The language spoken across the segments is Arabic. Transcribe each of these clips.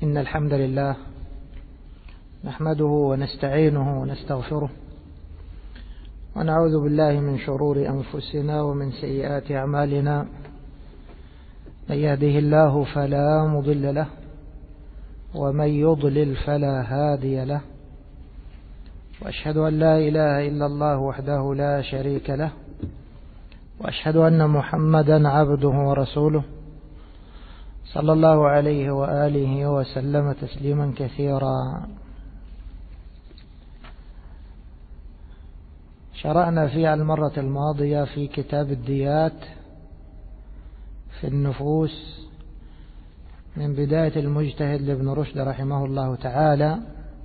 إن الحمد لله نحمده ونستعينه ونستغفره ونعوذ بالله من شرور أنفسنا ومن سيئات أعمالنا. من يهده الله فلا مضل له ومن يضلل فلا هادي له، وأشهد أن لا إله إلا الله وحده لا شريك له، وأشهد أن محمدا عبده ورسوله صلى الله عليه وآله وسلم تسليما كثيرا. شرعنا في المرة الماضية في كتاب الديات في النفوس من بداية المجتهد لابن رشد رحمه الله تعالى،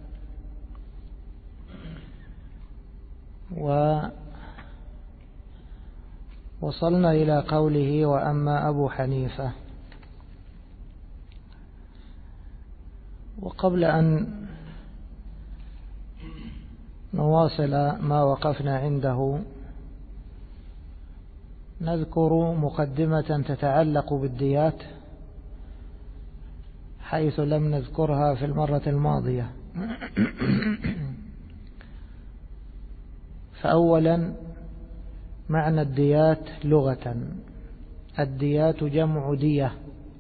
ووصلنا إلى قوله: وأما أبو حنيفة. وقبل أن نواصل ما وقفنا عنده نذكر مقدمة تتعلق بالديات حيث لم نذكرها في المرة الماضية. فأولا معنى الديات لغة: الديات جمع دية،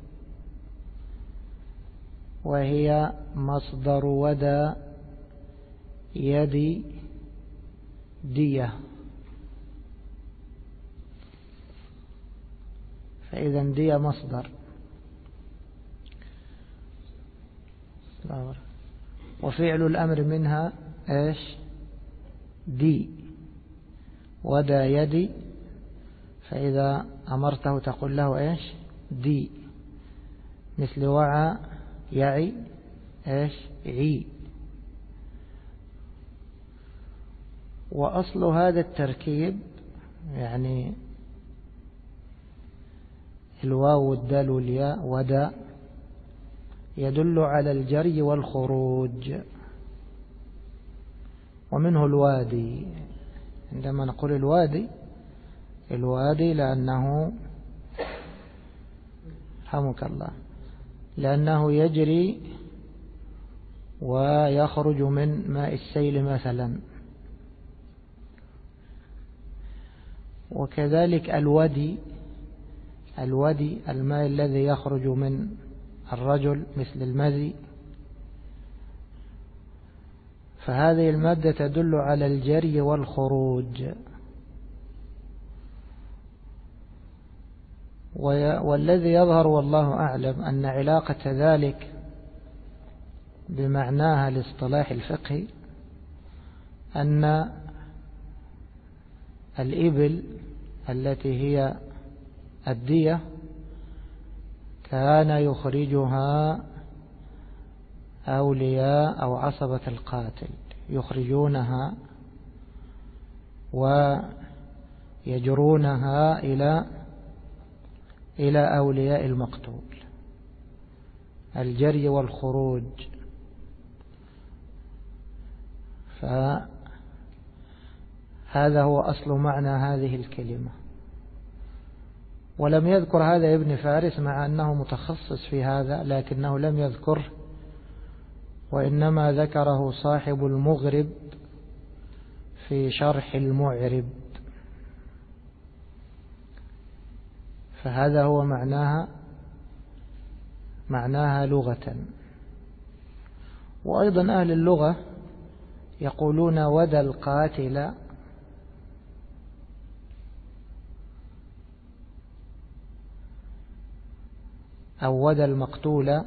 وهي مصدر ودى يد دية. فإذا دية مصدر، وفعل الأمر منها إيش؟ دي، ودى يدي، فإذا أمرته تقول له إيش؟ دي. مثل وعى يعي إيش؟ عي. وأصل هذا التركيب يعني الواو والدال والياء ودى يدل على الجري والخروج، ومنه الوادي. عندما نقول الوادي لأنه رحمك الله لأنه يجري ويخرج من ماء السيل مثلا. وكذلك الودي الماء الذي يخرج من الرجل مثل المذي، فهذه المادة تدل على الجري والخروج. والذي يظهر والله أعلم أن علاقة ذلك بمعناها الاصطلاح الفقهي أن الإبل التي هي الدية كان يخرجها أولياء أو عصبة القاتل، يخرجونها ويجرونها إلى أولياء المقتول، الجري والخروج. فهذا هو أصل معنى هذه الكلمة. ولم يذكر هذا ابن فارس مع أنه متخصص في هذا، لكنه لم يذكره، وإنما ذكره صاحب المغرب في شرح المعرب. فهذا هو معناها لغة. وأيضا أهل اللغة يقولون ودى القاتل أو ودى المقتول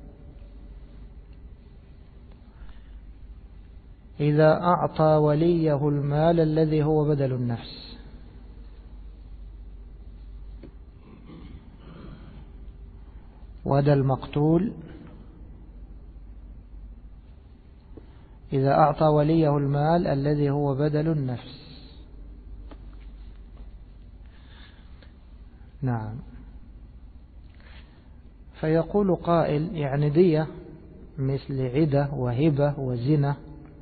إذا أعطى وليه المال الذي هو بدل النفس. ودى المقتول إذا أعطى وليه المال الذي هو بدل النفس. نعم. فيقول قائل: يعني دية مثل عدة وهبة وزنا،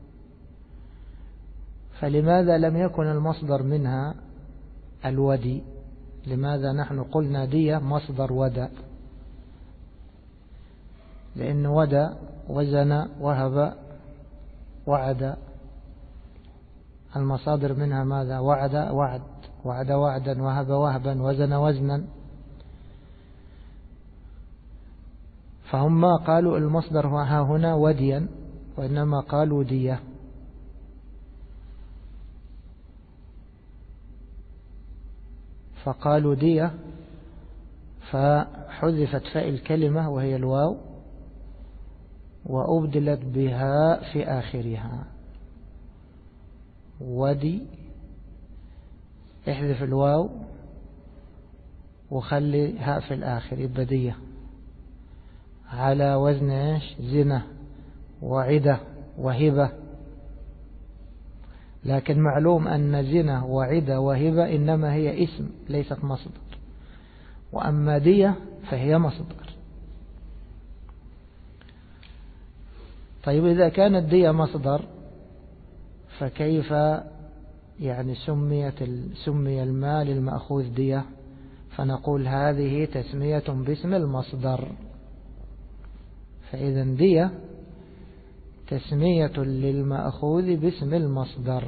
فلماذا لم يكن المصدر منها الودي؟ لماذا نحن قلنا دية مصدر ودى؟ لأن ودى وزن وهب وعد، المصادر منها ماذا؟ وعد وعدا، وهب وهبا، وزن وزنا. فهم ما قالوا المصدر ها هنا وديا، وإنما قالوا دية. فقالوا دية فحذفت فاء الكلمة وهي الواو وأبدلت بها في آخرها. ودي، احذف الواو وخلي هاء في الآخر، يبقى دية، على وزن ايش؟ زنة وعدة وهبة. لكن معلوم أن زنة وعدة وهبة إنما هي اسم ليست مصدر، وأما دية فهي مصدر. طيب إذا كانت دية مصدر فكيف يعني سمي المال المأخوذ دية؟ فنقول هذه تسمية باسم المصدر. فإذا دية تسمية للمأخوذ باسم المصدر.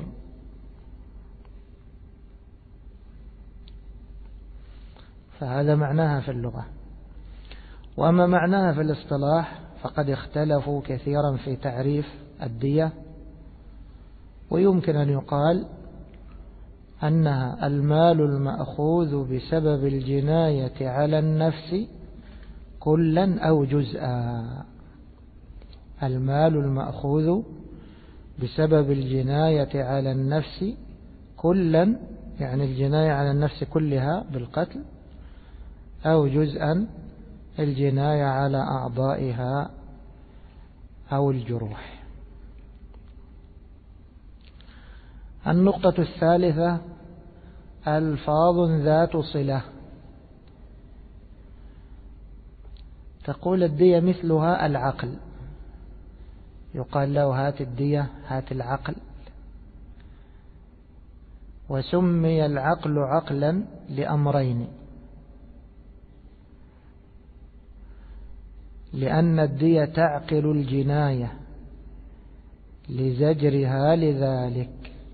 فهذا معناها في اللغة. وأما معناها في الاصطلاح فقد اختلفوا كثيرا في تعريف الدية، ويمكن أن يقال أنها المال المأخوذ بسبب الجناية على النفس كلا أو جزءا. المال المأخوذ بسبب الجناية على النفس كلا، يعني الجناية على النفس كلها بالقتل، أو جزءا الجناية على أعضائها أو الجروح. النقطة الثالثة ألفاظ ذات صلة. تقول الدية مثلها العقل، يقال له هات الدية، هات العقل. وسمي العقل عقلا لأمرين: لأن الدية تعقل الجناية لزجرها لذلك،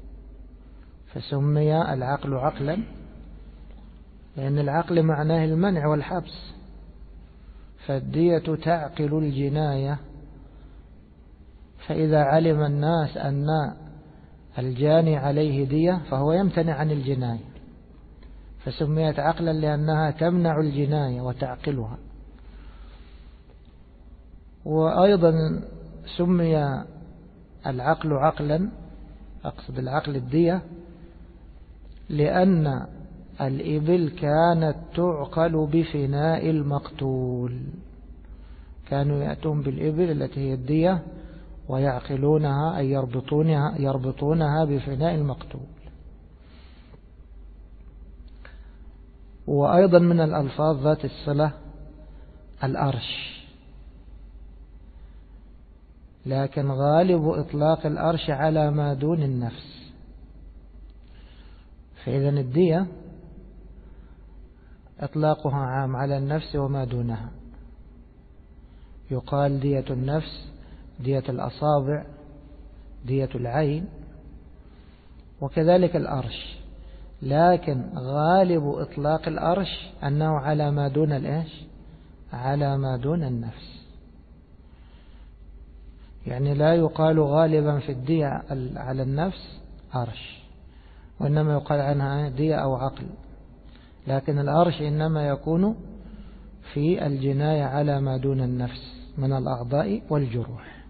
فسمي العقل عقلا لأن العقل معناه المنع والحبس، فالدية تعقل الجناية. فإذا علم الناس أن الجاني عليه دية فهو يمتنع عن الجناية، فسميت عقلا لأنها تمنع الجناية وتعقلها. وأيضا سمي العقل عقلا، أقصد العقل الدية، لأن الإبل كانت تعقل بفناء المقتول. كانوا يأتون بالإبل التي هي الدية ويعقلونها أي يربطونها بفناء المقتول. وأيضا من الألفاظ ذات الصلة الأرش، لكن غالب إطلاق الأرش على ما دون النفس. فإذا الدية إطلاقها عام على النفس وما دونها، يقال دية النفس، دية الأصابع، دية العين، وكذلك الأرش. لكن غالب إطلاق الأرش أنه على ما دون الإيش؟ على ما دون النفس. يعني لا يقال غالبا في الدية على النفس أرش، وإنما يقال عنها دية أو عقل. لكن الأرش إنما يكون في الجناية على ما دون النفس من الأعضاء والجروح.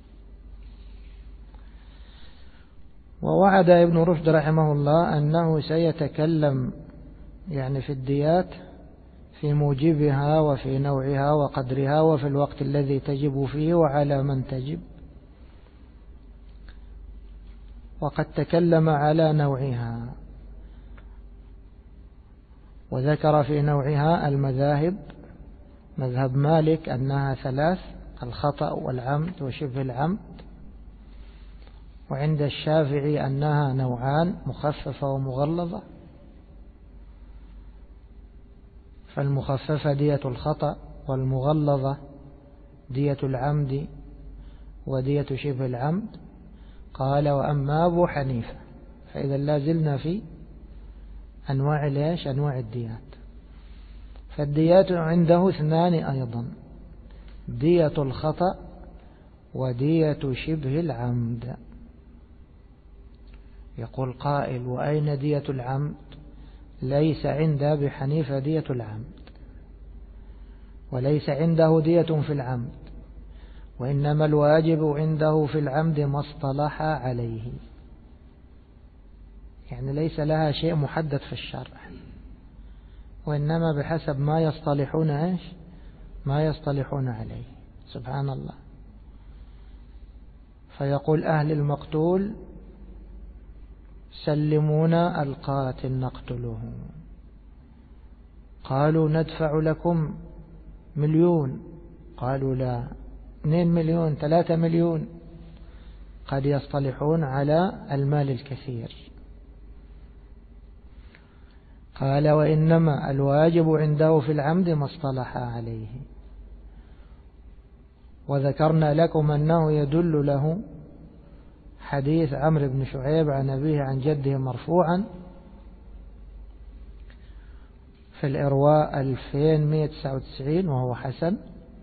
ووعد ابن رشد رحمه الله أنه سيتكلم يعني في الديات في موجبها وفي نوعها وقدرها وفي الوقت الذي تجب فيه وعلى من تجب. وقد تكلم على نوعها وذكر في نوعها المذاهب: مذهب مالك أنها ثلاث: الخطأ والعمد وشبه العمد. وعند الشافعي أنها نوعان: مخففة ومغلظة. فالمخففة دية الخطأ، والمغلظة دية العمد ودية شبه العمد. قال وأما أبو حنيفة، فإذا لا زلنا في أنواع أنواع الديات. فالديات عنده اثنان أيضا، دية الخطأ ودية شبه العمد. يقول قائل وأين دية العمد؟ ليس عند أبي حنيفة دية العمد، وليس عنده دية في العمد، وإنما الواجب عنده في العمد ما اصطلح عليه، يعني ليس لها شيء محدد في الشرع، وإنما بحسب ما يصطلحون ما يصطلحون عليه. سبحان الله. فيقول أهل المقتول سلمونا القاتل نقتله، قالوا ندفع لكم 1,000,000، قالوا لا 2,000,000 3,000,000، قد يصطلحون على المال الكثير. قال وإنما الواجب عنده في العمد ما اصطلح عليه. وذكرنا لكم أنه يدل له حديث عمرو بن شعيب عن أبيه عن جده مرفوعا في الإرواء 2199 وهو حسن،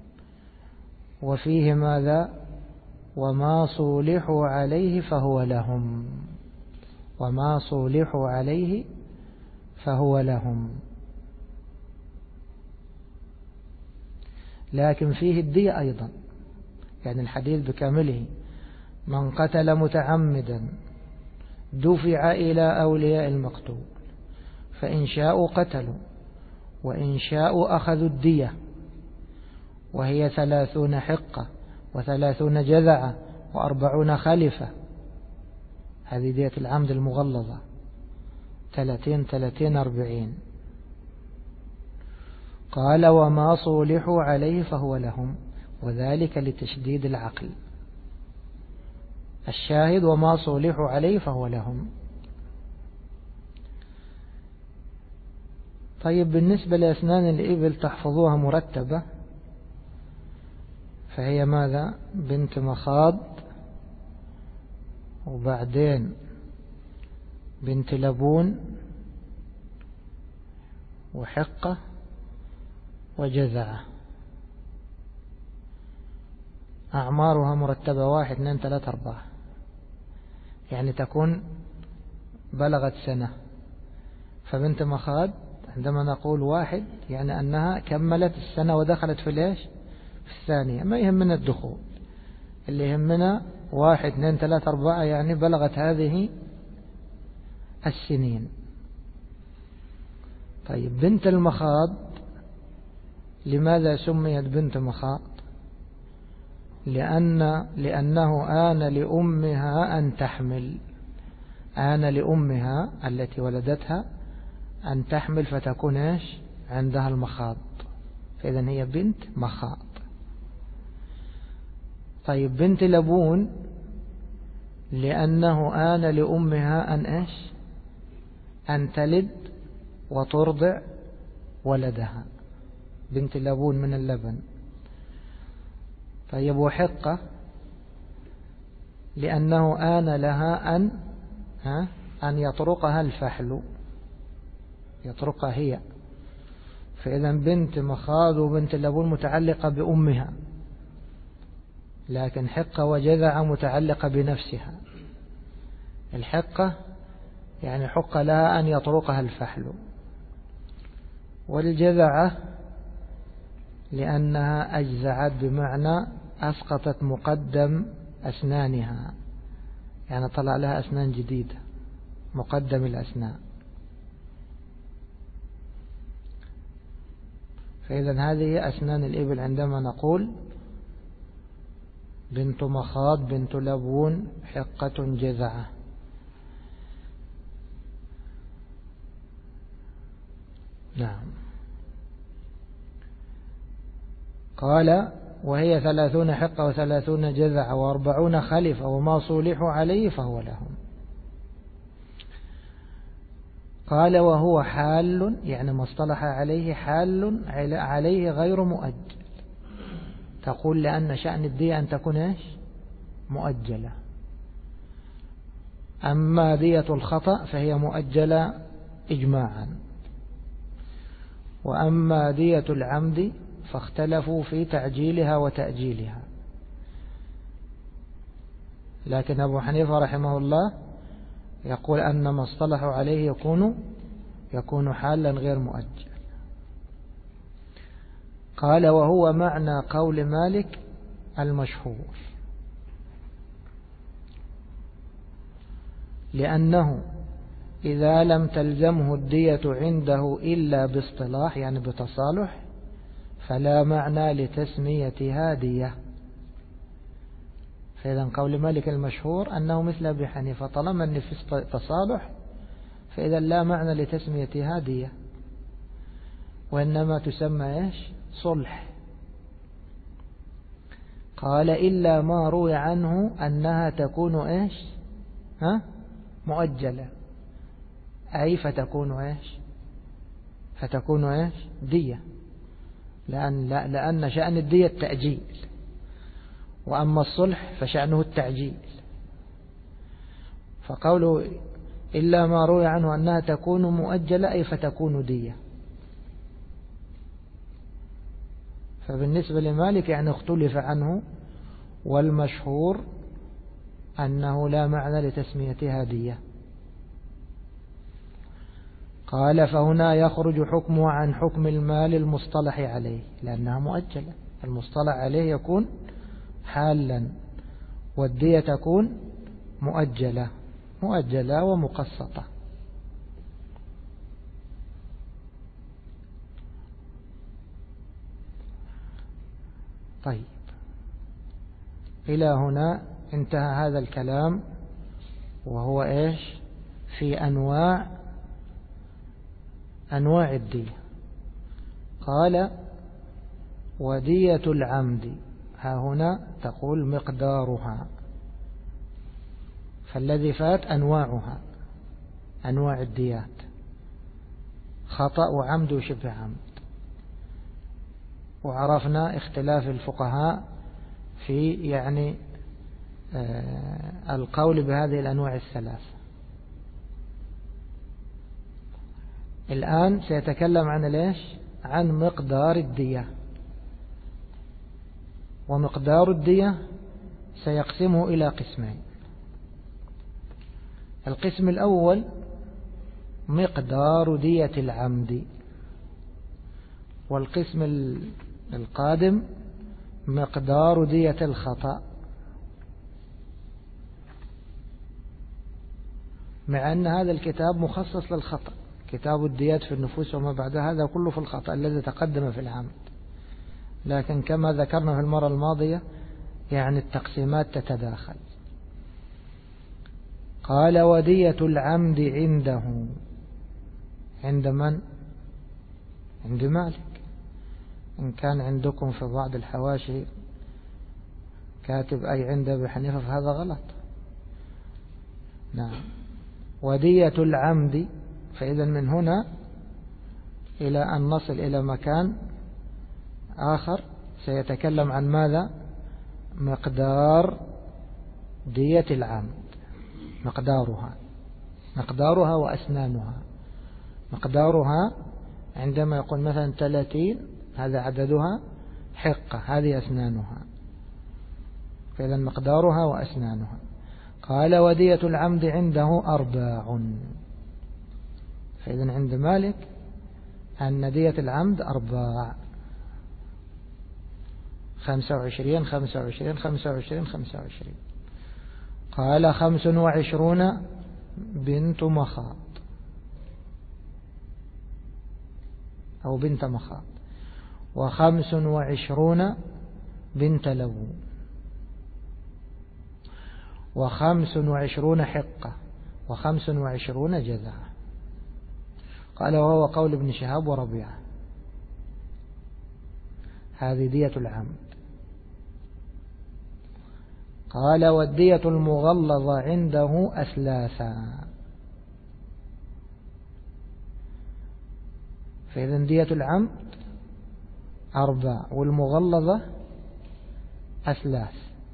وفيه ماذا؟ وما صولحوا عليه فهو لهم، وما صولحوا عليه فهو لهم. لكن فيه الدية أيضا، يعني الحديث بكامله: من قتل متعمدا دفع إلى أولياء المقتول، فإن شاءوا قتلوا وإن شاءوا أخذوا الدية، وهي 30 حقة و30 جذعة و40 خلفة. هذه دية العمد المغلظة، 30 30 40. قال وما صولحوا عليه فهو لهم، وذلك لتشديد العقل. الشاهد وما صولحوا عليه فهو لهم. طيب بالنسبة لأسنان الإبل تحفظوها مرتبة، فهي ماذا؟ بنت مخاض، وبعدين بنت لبون، وحقة، وجذعة. أعمارها مرتبة 1 2 3 4، يعني تكون بلغت سنة. فبنت مخاض عندما نقول 1 يعني أنها كملت السنة ودخلت في ليش؟ في الثانية. ما يهمنا الدخول، اللي يهمنا 1 2 3 4، يعني بلغت هذه السنين. طيب بنت المخاض لماذا سميت بنت مخاض؟ لأنه آن لأمها أن تحمل، آن لأمها التي ولدتها أن تحمل فتكون عندها المخاض، فإذا هي بنت مخاض. طيب بنت لبون لأنه آن لأمها أن تلد وترضع ولدها، بنت لبون من اللبن. طيب وحقة لأنه آن لها أن يطرقها الفحل، يطرقها هي. فإذا بنت مخاض وبنت لبون متعلقة بأمها، لكن حقة وجذع متعلقة بنفسها. الحقة يعني حق لها أن يطرقها الفحل، والجذعة لأنها أجزعت بمعنى أسقطت مقدم أسنانها، يعني طلع لها أسنان جديدة، مقدم الأسنان. فإذا هذه أسنان الإبل عندما نقول بنت مخاض بنت لبون حقة جذعة. نعم. قال وهي 30 حقة و30 جذعة و40 خلفة وما صولحوا عليه فهو لهم. قال وهو حال، يعني ما اصطلح عليه حال عليه غير مؤجل، تقول لأن شأن الدية أن تكون إيش؟ مؤجلة. أما دية الخطأ فهي مؤجلة إجماعا. وأما دية العمد فاختلفوا في تعجيلها وتأجيلها، لكن أبو حنيفة رحمه الله يقول أن ما اصطلحوا عليه يكون حالا غير مؤجل. قال وهو معنى قول مالك المشهور، لأنه إذا لم تلزمه الدية عنده إلا باصطلاح يعني بتصالح فلا معنى لتسميتها دية. فإذا قول مالك المشهور أنه مثل أبي حنيفة، طالما أن في تصالح فإذا لا معنى لتسميتها دية، وإنما تسمى إيش؟ صلح. قال إلا ما روي عنه أنها تكون إيش؟ مؤجلة، أي فتكون إيش؟ دية، لأن شأن الدية التأجيل، وأما الصلح فشأنه التعجيل. فقوله إلا ما روي عنه أنها تكون مؤجلة أي فتكون دية. فبالنسبة لمالك يعني اختلف عنه، والمشهور أنه لا معنى لتسميتها دية. قال فهنا يخرج حكمه عن حكم المال المصطلح عليه، لأنها مؤجلة، المصطلح عليه يكون حالا، والدية تكون مؤجلة ومقسطة. طيب، إلى هنا انتهى هذا الكلام، وهو إيش؟ في أنواع الدية. قال ودية العمد، ها هنا تقول مقدارها، فالذي فات أنواعها، أنواع الديات، خطأ وعمد وشبه عمد. وعرفنا اختلاف الفقهاء في يعني القول بهذه الأنواع الثلاث. الآن سيتكلم عن مقدار الدية. ومقدار الدية سيقسمه إلى قسمين. القسم الأول مقدار دية العمد، والقسم القادم مقدار دية الخطأ. مع أن هذا الكتاب مخصص للخطأ، كتاب الديات في النفوس وما بعد هذا كله في الخطأ الذي تقدم في العمد، لكن كما ذكرنا في المرة الماضية يعني التقسيمات تتداخل. قال ودية العمد عنده، عند من؟ عند مالك. إن كان عندكم في بعض الحواشي كاتب أي عند أبي حنيفة فهذا غلط. نعم، ودية العمد. فإذا من هنا إلى أن نصل إلى مكان آخر سيتكلم عن ماذا؟ مقدار دية العمد، مقدارها وأسنانها. مقدارها عندما يقول مثلا 30 هذا عددها، حقة هذه أسنانها، فإذا مقدارها وأسنانها. قال ودية العمد عنده 4. فإذا عند مالك أن دية العمد 4، 25 25 25 25. قال 25 بنت مخاض أو بنت مخاض، 25 بنت لبون، 25 حقة، 25 جذعة. قال وهو قول ابن شهاب وربيعة. هذه دية العمد. قال والدية المغلظة عنده أثلاثا. فإذا دية العمد 4 والمغلظة أثلاث.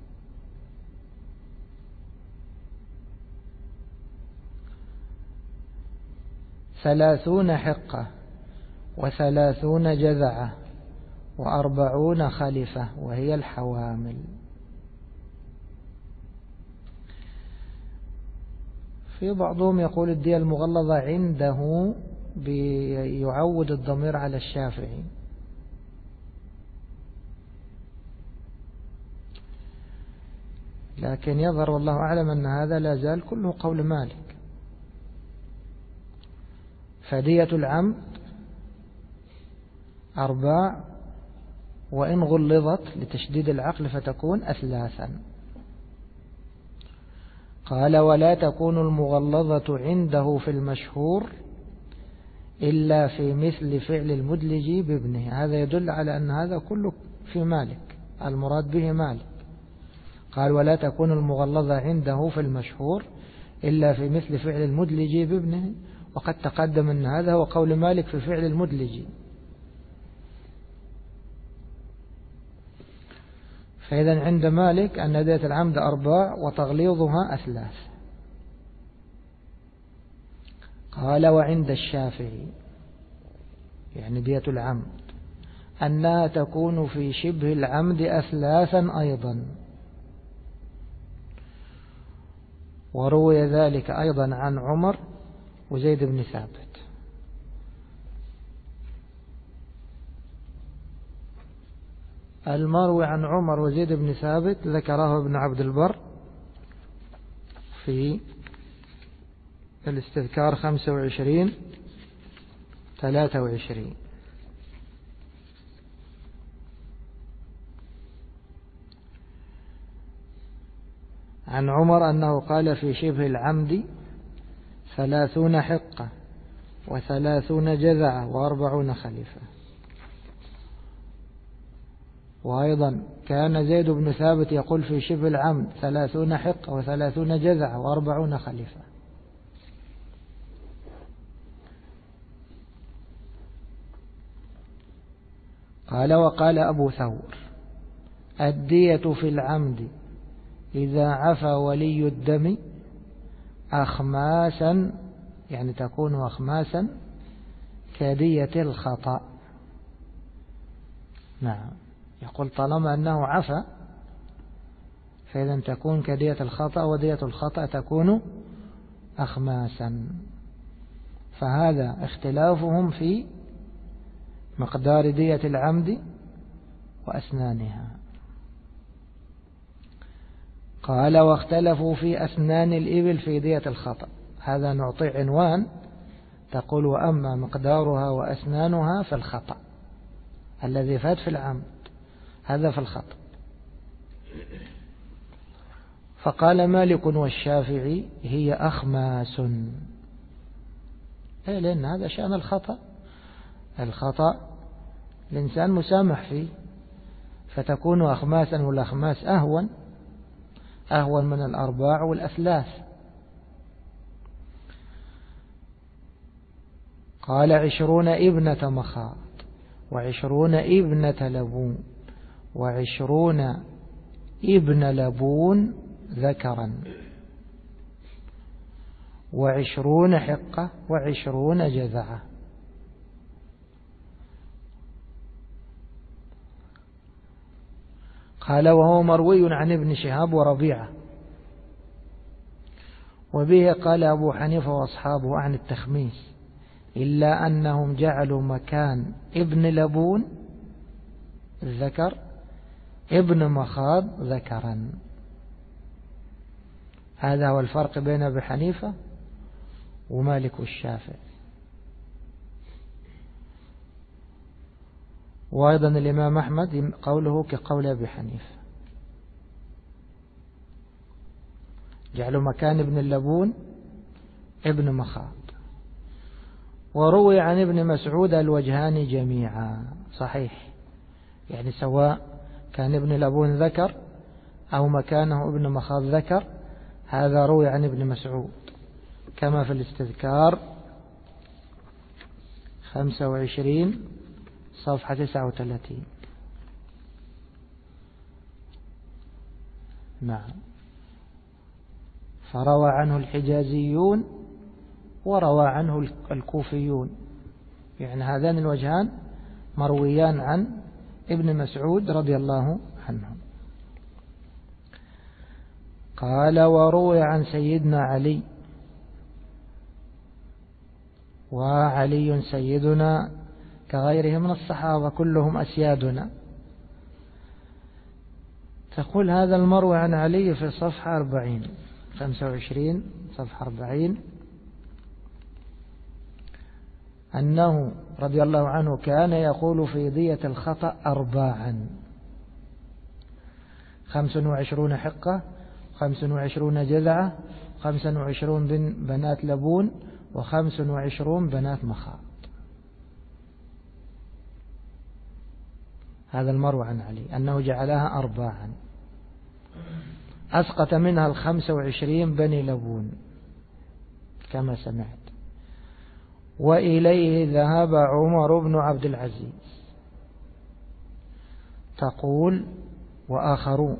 ثلاثون حقة 30 جذعة 40 خلفة وهي الحوامل. في بعضهم يقول الدية المغلظة عنده بيعود الضمير على الشافعي، لكن يظهر والله أعلم أن هذا لا زال كله قول مالك. فدية العمد 4 وإن غلظت لتشديد العقل فتكون أثلاثا. قال ولا تكون المغلظة عنده في المشهور إلا في مثل فعل المدلج بابنه. هذا يدل على أن هذا كله في مالك، المراد به مالك. قال ولا تكون المغلظة عنده في المشهور إلا في مثل فعل المدلج بابنه، وقد تقدم أن هذا هو قول مالك في فعل المدلج. فإذا عند مالك أن دية العمد 4 وتغليظها أثلاث. قال وعند الشافعي يعني دية العمد أنها تكون في شبه العمد أثلاثا أيضا، وروي ذلك أيضا عن عمر وزيد بن ثابت. المروي عن عمر وزيد بن ثابت ذكره ابن عبد البر في الاستذكار 25-23. عن عمر أنه قال في شبه العمد 30 حقة 30 جذعة 40 خليفة. وأيضا كان زيد بن ثابت يقول في شبه العمد 30 حقة 30 جذعة 40 خليفة. قال وقال أبو ثور الدية في العمد إذا عفى ولي الدم أخماسا، يعني تكون أخماسا كدية الخطأ. نعم، يقول طالما أنه عفى فإذا تكون كدية الخطأ، ودية الخطأ تكون أخماسا. فهذا اختلافهم في مقدار دية العمد وأسنانها. قال واختلفوا في أسنان الإبل في دية الخطأ. هذا نعطي عنوان، تقول وأما مقدارها وأسنانها في الخطأ الذي فات في العمد، هذا في الخطأ. فقال مالك والشافعي هي أخماس، لأن هذا شأن الخطأ. الخطأ الإنسان مسامح فيه، فتكون أخماسا، والأخماس أهون من الأرباع والأثلاث. قال 20 ابنة مخاض 20 ابنة لبون 20 ابن لبون ذكرا 20 حقة 20 جذعة. قال وهو مروي عن ابن شهاب وربيعة، وبه قال أبو حنيفة وأصحابه عن التخميس، إلا أنهم جعلوا مكان ابن لبون الذكر ابن مخاض ذكرا. هذا هو الفرق بين أبي حنيفة ومالك والشافعي. وأيضا الإمام أحمد قوله كقول أبي حنيفة، جعلوا مكان ابن اللبون ابن مخاض. وروي عن ابن مسعود الوجهان جميعا صحيح، يعني سواء كان ابن لبون ذكر أو مكانه ابن مخاض ذكر، هذا روي عن ابن مسعود كما في الاستذكار 25 صفحة 39. نعم. فروى عنه الحجازيون وروى عنه الكوفيون، يعني هذان الوجهان مرويان عن ابن مسعود رضي الله عنه. قال وروي عن سيدنا علي، وعلي سيدنا كغيره من الصحابة كلهم أسيادنا. تقول هذا المروي عن علي في صفحة 25 صفحة 40 أنه رضي الله عنه كان يقول في دية الخطأ 4: 25 حقة، 25 جذعة، 25 بنات لبون، 25 بنات مخاض. هذا المروي عن علي أنه جعلها 4، أسقط منها 25 بني لبون كما سمعت. وإليه ذهب عمر بن عبد العزيز. تقول وآخرون،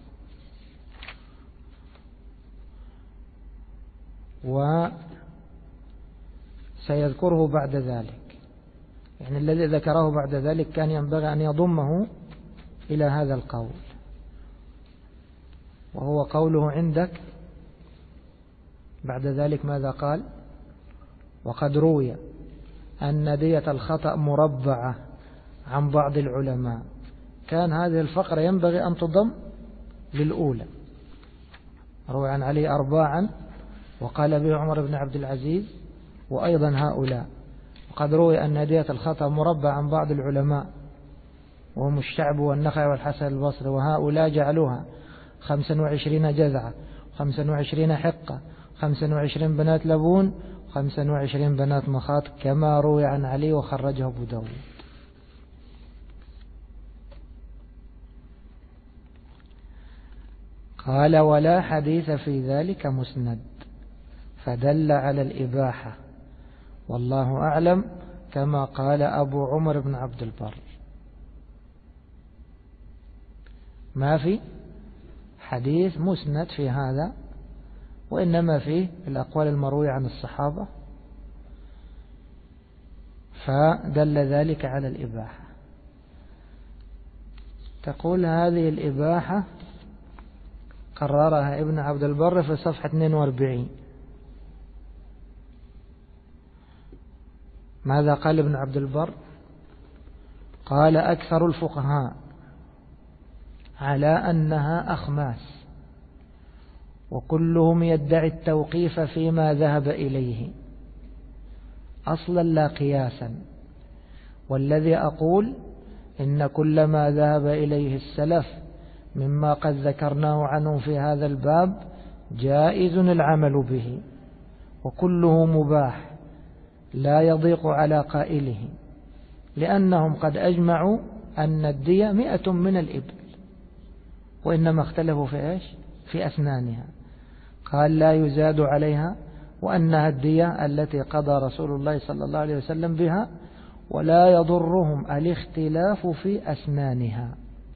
وسيذكره بعد ذلك، يعني الذي ذكره بعد ذلك كان ينبغي أن يضمه إلى هذا القول، وهو قوله عندك بعد ذلك ماذا قال؟ وقد روي أن دية الخطأ مربعة عن بعض العلماء. كان هذه الفقرة ينبغي أن تضم للأولى. روي عن علي 4 وقال به عمر بن عبد العزيز وأيضا هؤلاء. وقد روي أن دية الخطأ مربعة عن بعض العلماء وهم الشعب والنخعي والحسن البصري، وهؤلاء جعلوها 25 جذعة، 25 حقة، 25 بنات لبون، 25 بنات مخاط، كما روي عن علي وخرجه أبو داود. قال ولا حديث في ذلك مسند، فدل على الإباحة، والله أعلم، كما قال أبو عمر بن عبد البر. ما في حديث مسند في هذا، وإنما فيه الأقوال المروية عن الصحابة، فدل ذلك على الإباحة. تقول هذه الإباحة قررها ابن عبد البر في صفحة 42. ماذا قال ابن عبد البر؟ قال أكثر الفقهاء على أنها أخماس، وكلهم يدعي التوقيف فيما ذهب إليه أصلا لا قياسا، والذي أقول إن كل ما ذهب إليه السلف مما قد ذكرناه عنه في هذا الباب جائز العمل به، وكله مباح لا يضيق على قائله، لأنهم قد أجمعوا أن الدية 100 من الإبل، وإنما اختلفوا في إيش؟ في أسنانها. قال لا يزاد عليها، وأنها الدية التي قضى رسول الله صلى الله عليه وسلم بها، ولا يضرهم الاختلاف في أسنانها.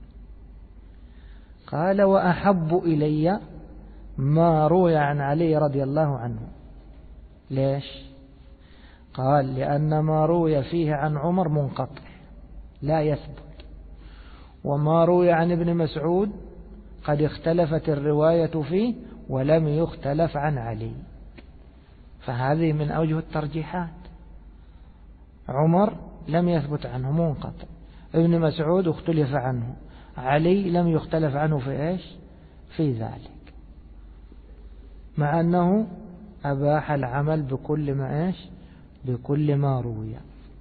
قال وأحب إلي ما روي عن علي رضي الله عنه. ليش؟ قال لأن ما روي فيه عن عمر منقطع لا يثبت، وما روي عن ابن مسعود قد اختلفت الرواية فيه ولم يختلف عن علي، فهذه من أوجه الترجيحات. عمر لم يثبت عنه منقطع، ابن مسعود اختلف عنه، علي لم يختلف عنه في إيش؟ في ذلك، مع أنه أباح العمل بكل ما إيش؟ بكل ما روي.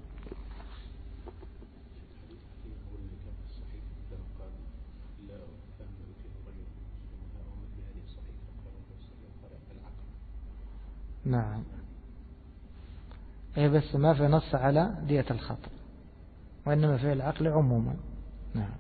نعم، إيه بس ما في نص على دية الخطأ، وإنما في العقل عموما. نعم.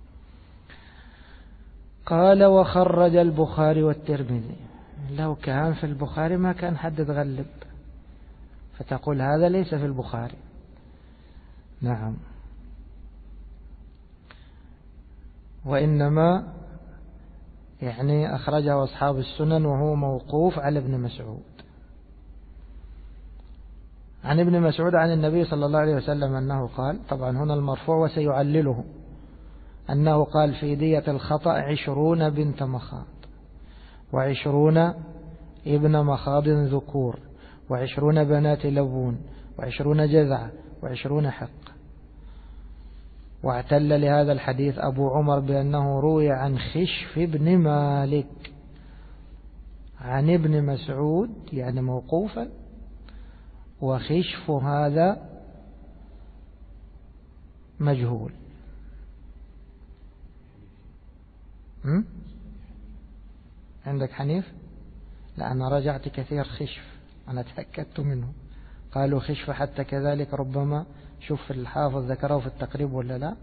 قال وخرج البخاري والترمذي. لو كان في البخاري ما كان حد تغلب، فتقول هذا ليس في البخاري. نعم، وإنما يعني أخرجه أصحاب السنن وهو موقوف على ابن مسعود. عن ابن مسعود عن النبي صلى الله عليه وسلم أنه قال، طبعا هنا المرفوع وسيعلله، أنه قال في دية الخطأ 20 بنت مخاض، 20 ابن مخاض ذكور، 20 بنات لبون، 20 جذع، 20 حق. واعتل لهذا الحديث أبو عمر بأنه روي عن خشف بن مالك عن ابن مسعود يعني موقوفا، وخشف هذا مجهول. عندك حنيف؟ لا أنا رجعت كثير خشف، أنا تأكدت منه. قالوا خشف حتى كذلك، ربما شوف الحافظ ذكره في التقريب ولا لا،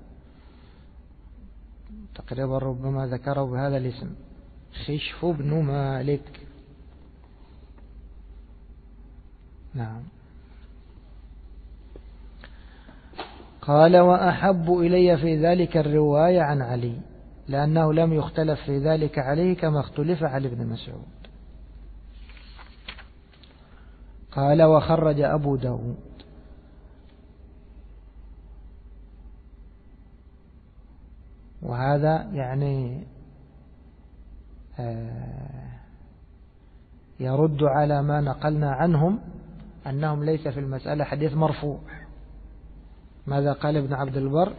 تقريبا ربما ذكره بهذا الاسم، خشف بن مالك. نعم. قال وأحب إلي في ذلك الرواية عن علي، لأنه لم يختلف في ذلك عليه كما اختلف على ابن مسعود. قال وخرج أبو داود، وهذا يعني يرد على ما نقلنا عنهم أنهم ليس في المسألة حديث مرفوع. ماذا قال ابن عبد البر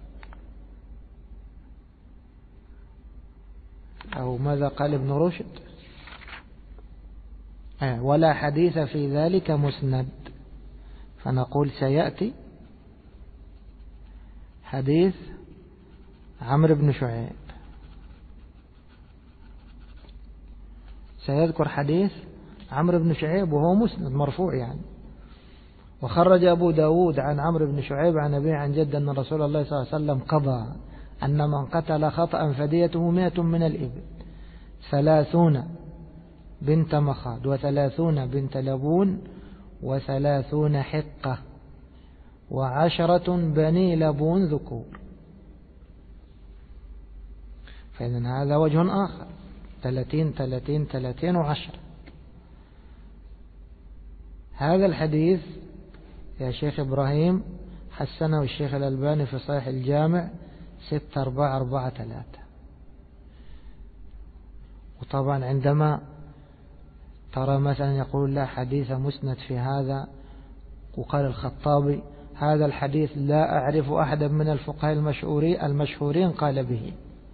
أو ماذا قال ابن رشد؟ ولا حديث في ذلك مسند. فنقول سيأتي حديث عمرو بن شعيب، سيذكر حديث عمرو بن شعيب وهو مسند مرفوع يعني. وخرج أبو داود عن عمرو بن شعيب عن أبيه عن جد أن رسول الله صلى الله عليه وسلم قضى أن من قتل خطأ فديته 100 من الإبل، 30 بنت مخاض، 30 بنت لبون، 30 حقة، 10 بني لبون ذكور. فإذن هذا وجه آخر، 30 30 30 و10. هذا الحديث يا شيخ إبراهيم حسنه الشيخ الألباني في صحيح الجامع 6443. وطبعا عندما ترى مثلا يقول لا حديث مسند في هذا، وقال الخطابي هذا الحديث لا أعرف أحدا من الفقهاء المشهورين قال به،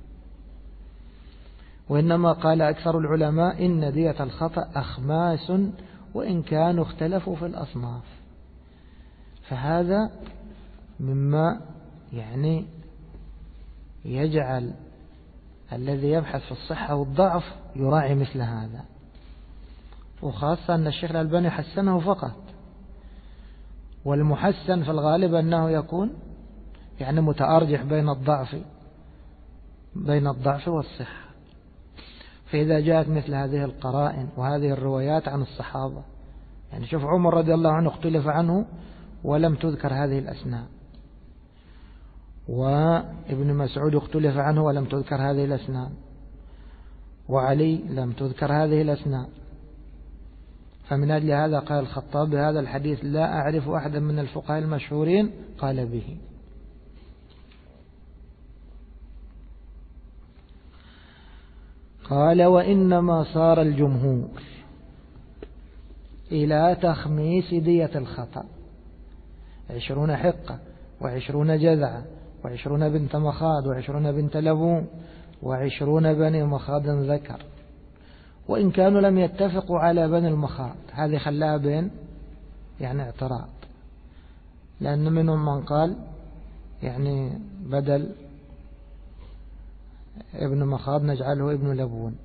وإنما قال أكثر العلماء إن دية الخطأ أخماس وإن كانوا اختلفوا في الأصناف. فهذا مما يعني يجعل الذي يبحث في الصحة والضعف يراعي مثل هذا، وخاصة أن الشيخ الألباني حسنه فقط، والمحسن في الغالب أنه يكون يعني متأرجح بين الضعف والصحة. فإذا جاءت مثل هذه القرائن وهذه الروايات عن الصحابة، يعني شوف عمر رضي الله عنه اختلف عنه ولم تذكر هذه الأسماء، وابن مسعود اختلف عنه ولم تذكر هذه الأسماء، وعلي لم تذكر هذه الأسماء. فمن أجل هذا قال الخطاب بهذا الحديث لا أعرف أحدا من الفقهاء المشهورين قال به. قال وإنما صار الجمهور إلى تخميس دية الخطأ 20 حقة، 20 جذعة، 20 بنت مخاض، 20 بنت لبون، 20 بني مخاض ذكر، وإن كانوا لم يتفقوا على بني المخاض. هذه خلاها بين يعني اعتراض، لأن منهم من قال يعني بدل ابن مخاض نجعله ابن لبون.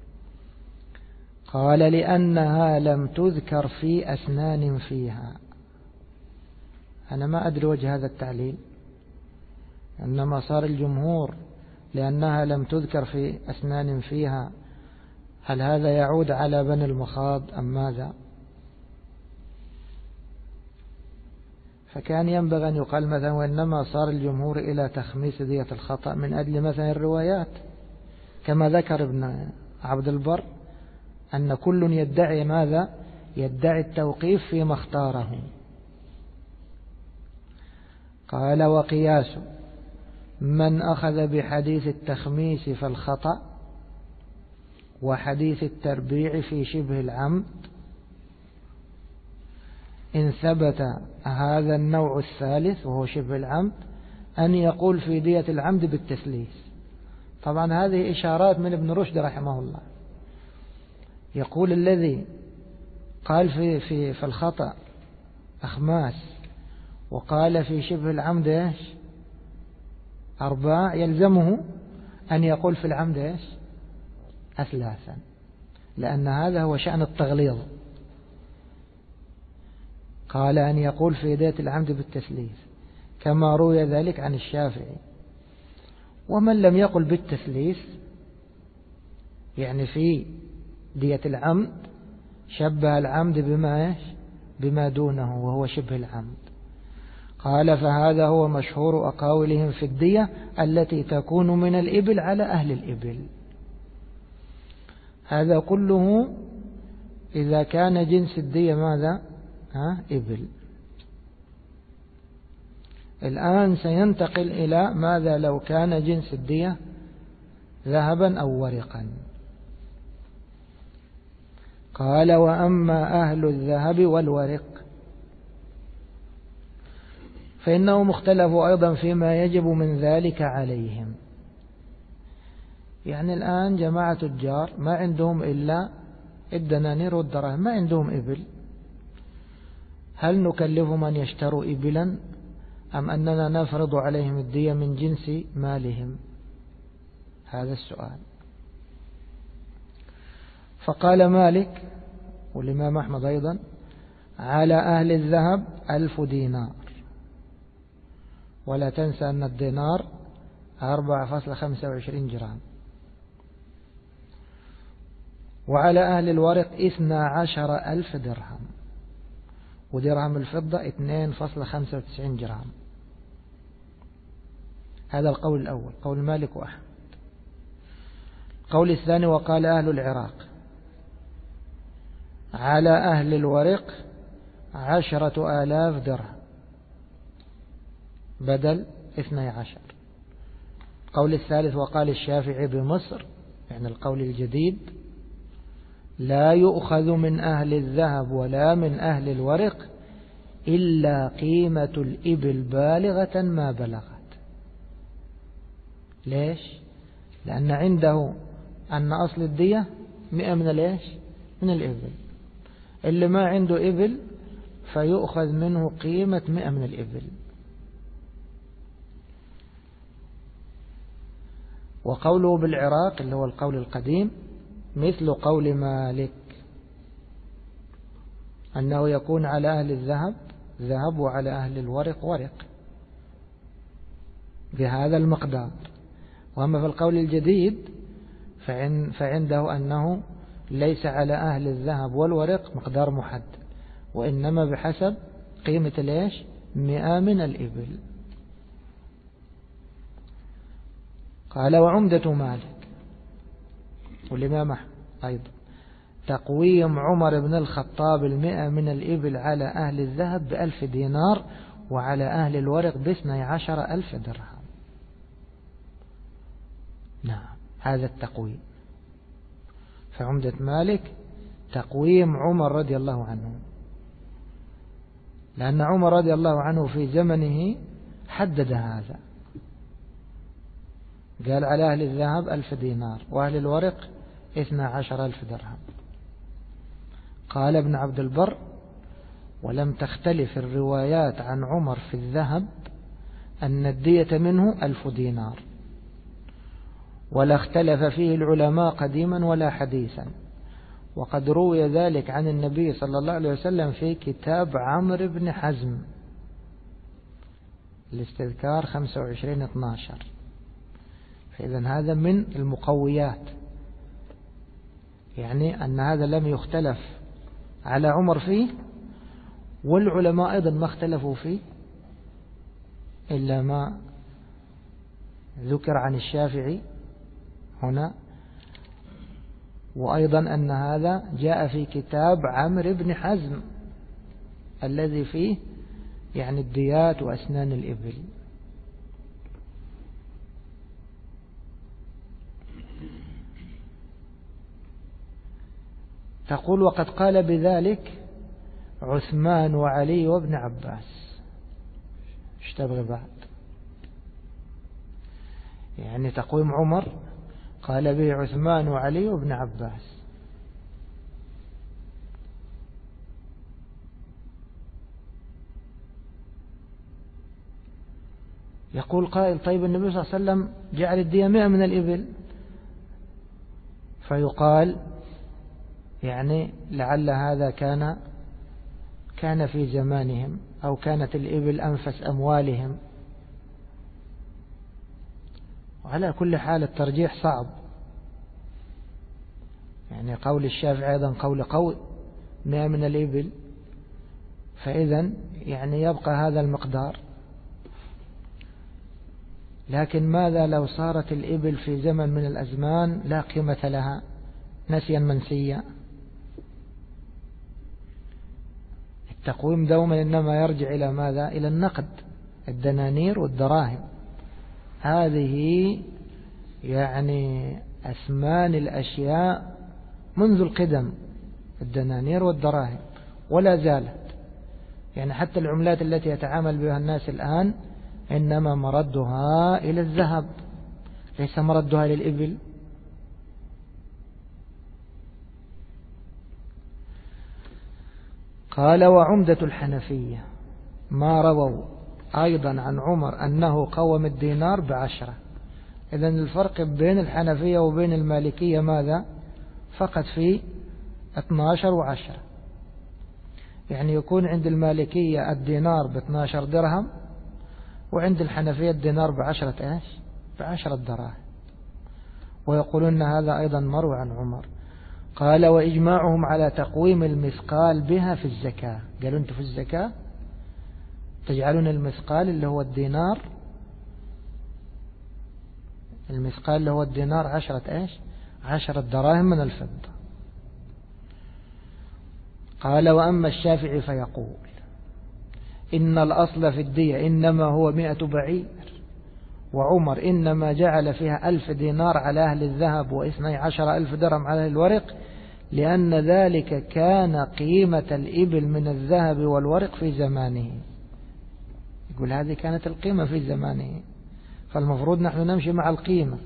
قال لأنها لم تذكر في أسنان فيها. أنا ما أدري وجه هذا التعليل، إنما صار الجمهور لأنها لم تذكر في أسنان فيها، هل هذا يعود على بني المخاض أم ماذا؟ فكان ينبغي أن يقال مثلا وإنما صار الجمهور إلى تخميس دية الخطأ من أجل مثلا الروايات، كما ذكر ابن عبد البر أن كل يدعي ماذا؟ يدعي التوقيف فيما اختاره. قال وقياس من أخذ بحديث التخميس فالخطأ وحديث التربيع في شبه العمد إن ثبت هذا النوع الثالث وهو شبه العمد أن يقول في دية العمد بالتثليث. طبعا هذه إشارات من ابن رشد رحمه الله. يقول الذي قال في الخطأ أخماس وقال في شبه العمد إيش؟ أرباع، يلزمه أن يقول في العمد إيش؟ أثلاثا، لأن هذا هو شأن التغليظ. قال أن يقول في دية العمد بالتثليث كما روي ذلك عن الشافعي. ومن لم يقل بالتثليث يعني في دية العمد شبه العمد بما إيش؟ بما دونه وهو شبه العمد. قال فهذا هو مشهور أقاولهم في الدية التي تكون من الإبل على أهل الإبل. هذا كله إذا كان جنس الدية ماذا؟ إبل. الآن سينتقل إلى ماذا لو كان جنس الدية ذهبا أو ورقا. قال وأما أهل الذهب والورق فإنهم اختلفوا أيضا فيما يجب من ذلك عليهم. يعني الآن جماعة تجار ما عندهم إلا الدنانير والدراهم، ما عندهم إبل. هل نكلفهم أن يشتروا إبلا أم أننا نفرض عليهم الدية من جنس مالهم؟ هذا السؤال. فقال مالك والإمام أحمد أيضا على أهل الذهب 1000 دينار، ولا تنسى أن الدينار 4.25 جرام. وعلى أهل الورق 12,000 درهم، ودرهم الفضة 2.95 جرام. هذا القول الأول، قول مالك وأحمد. القول الثاني وقال أهل العراق على أهل الورق 10,000 درهم بدل 12. القول الثالث وقال الشافعي بمصر، يعني القول الجديد، لا يؤخذ من أهل الذهب ولا من أهل الورق إلا قيمة الإبل بالغة ما بلغت. ليش؟ لأن عنده أن أصل الدية 100 من الإيش؟ من الإبل. اللي ما عنده إبل فيؤخذ منه قيمة 100 من الإبل. وقوله بالعراق اللي هو القول القديم مثل قول مالك أنه يكون على أهل الذهب ذهب وعلى أهل الورق ورق بهذا المقدار. وأما في القول الجديد فعنده أنه ليس على أهل الذهب والورق مقدار محدد، وإنما بحسب قيمة الإيش؟ 100 من الإبل. قال وعمدة مالك والإمام أحمد أيضا تقويم عمر بن الخطاب 100 من الإبل على أهل الذهب 1000 دينار وعلى أهل الورق 12,000 درهم. نعم، هذا التقويم. فعمدة مالك تقويم عمر رضي الله عنه، لأن عمر رضي الله عنه في زمنه حدد هذا، قال على أهل الذهب 1000 دينار وأهل الورق 12,000 درهم. قال ابن عبد البر ولم تختلف الروايات عن عمر في الذهب أن الدية منه 1000 دينار، ولا اختلف فيه العلماء قديما ولا حديثا، وقد روي ذلك عن النبي صلى الله عليه وسلم في كتاب عمرو بن حزم الاستذكار 25/12. فإذا هذا من المقويات، يعني أن هذا لم يختلف على عمر فيه، والعلماء أيضا ما اختلفوا فيه إلا ما ذكر عن الشافعي هنا وأيضا أن هذا جاء في كتاب عمرو بن حزم الذي فيه يعني الديات وأسنان الإبل. تقول وقد قال بذلك عثمان وعلي وابن عباس. ايش تبغي بعد؟ يعني تقويم عمر قال به عثمان وعلي وابن عباس. يقول قائل طيب النبي صلى الله عليه وسلم جعل الدية 100 من الإبل، فيقال يعني لعل هذا كان في زمانهم، أو كانت الإبل أنفس أموالهم. وعلى كل حال الترجيح صعب، يعني قول الشافعي أيضا قول 100 من الإبل، فإذا يعني يبقى هذا المقدار. لكن ماذا لو صارت الإبل في زمن من الأزمان لا قيمة لها نسيا منسيا؟ التقويم دوما إنما يرجع إلى ماذا؟ إلى النقد، الدنانير والدراهم، هذه يعني أثمان الأشياء منذ القدم، الدنانير والدراهم، ولا زالت. يعني حتى العملات التي يتعامل بها الناس الآن إنما مردها إلى الذهب، ليس مردها للإبل. قال وعمدة الحنفية ما رووا أيضا عن عمر أنه قوم الدينار ب10. إذن الفرق بين الحنفية وبين المالكية ماذا؟ فقط في 12 و10. يعني يكون عند المالكية الدينار ب12 درهم، وعند الحنفية الدينار ب10 دراهم. ويقولون هذا أيضا مروي عن عمر. قال وإجماعهم على تقويم المثقال بها في الزكاة. قالوا أنتم في الزكاة تجعلون المثقال اللي هو الدينار، المثقال اللي هو الدينار 10 دراهم من الفضة. قال وأما الشافعي فيقول إن الأصل في الدية إنما هو 100 بعير، وعمر إنما جعل فيها 1000 دينار على أهل الذهب و12,000 درهم على أهل الورق، لأن ذلك كان قيمة الإبل من الذهب والورق في زمانه. يقول هذه كانت القيمة في زمانه، فالمفروض نحن نمشي مع القيمة.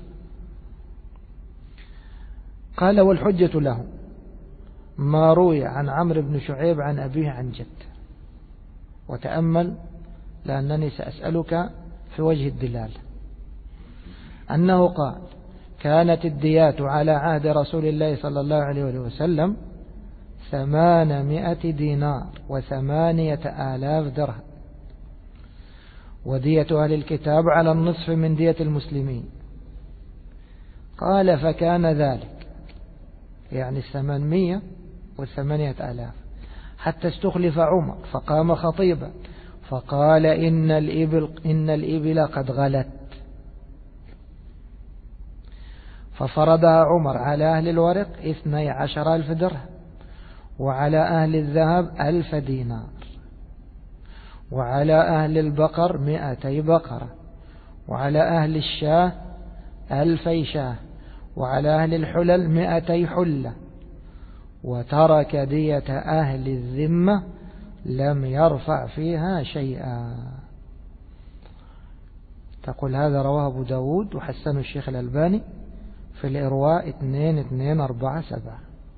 قال والحجة له ما روي عن عمرو بن شعيب عن أبيه عن جد. وتأمل لأنني سأسألك في وجه الدلالة، أنه قال كانت الديات على عهد رسول الله صلى الله عليه وسلم 800 دينار و8,000 درهم، ودية أهل الكتاب على النصف من دية المسلمين. قال فكان ذلك يعني 800 و8,000 حتى استخلف عمر فقام خطيبا فقال إن الإبل قد غلت، ففرضها عمر على أهل الورق 12,000 درهم، وعلى أهل الذهب 1000 دينار، وعلى أهل البقر 200 بقرة، وعلى أهل الشاه 1000 شاه، وعلى أهل الحلل 200 حلة، وترك دية أهل الذمة لم يرفع فيها شيئا. تقول هذا رواه أبو داود وحسن الشيخ الألباني في الإرواء 2247.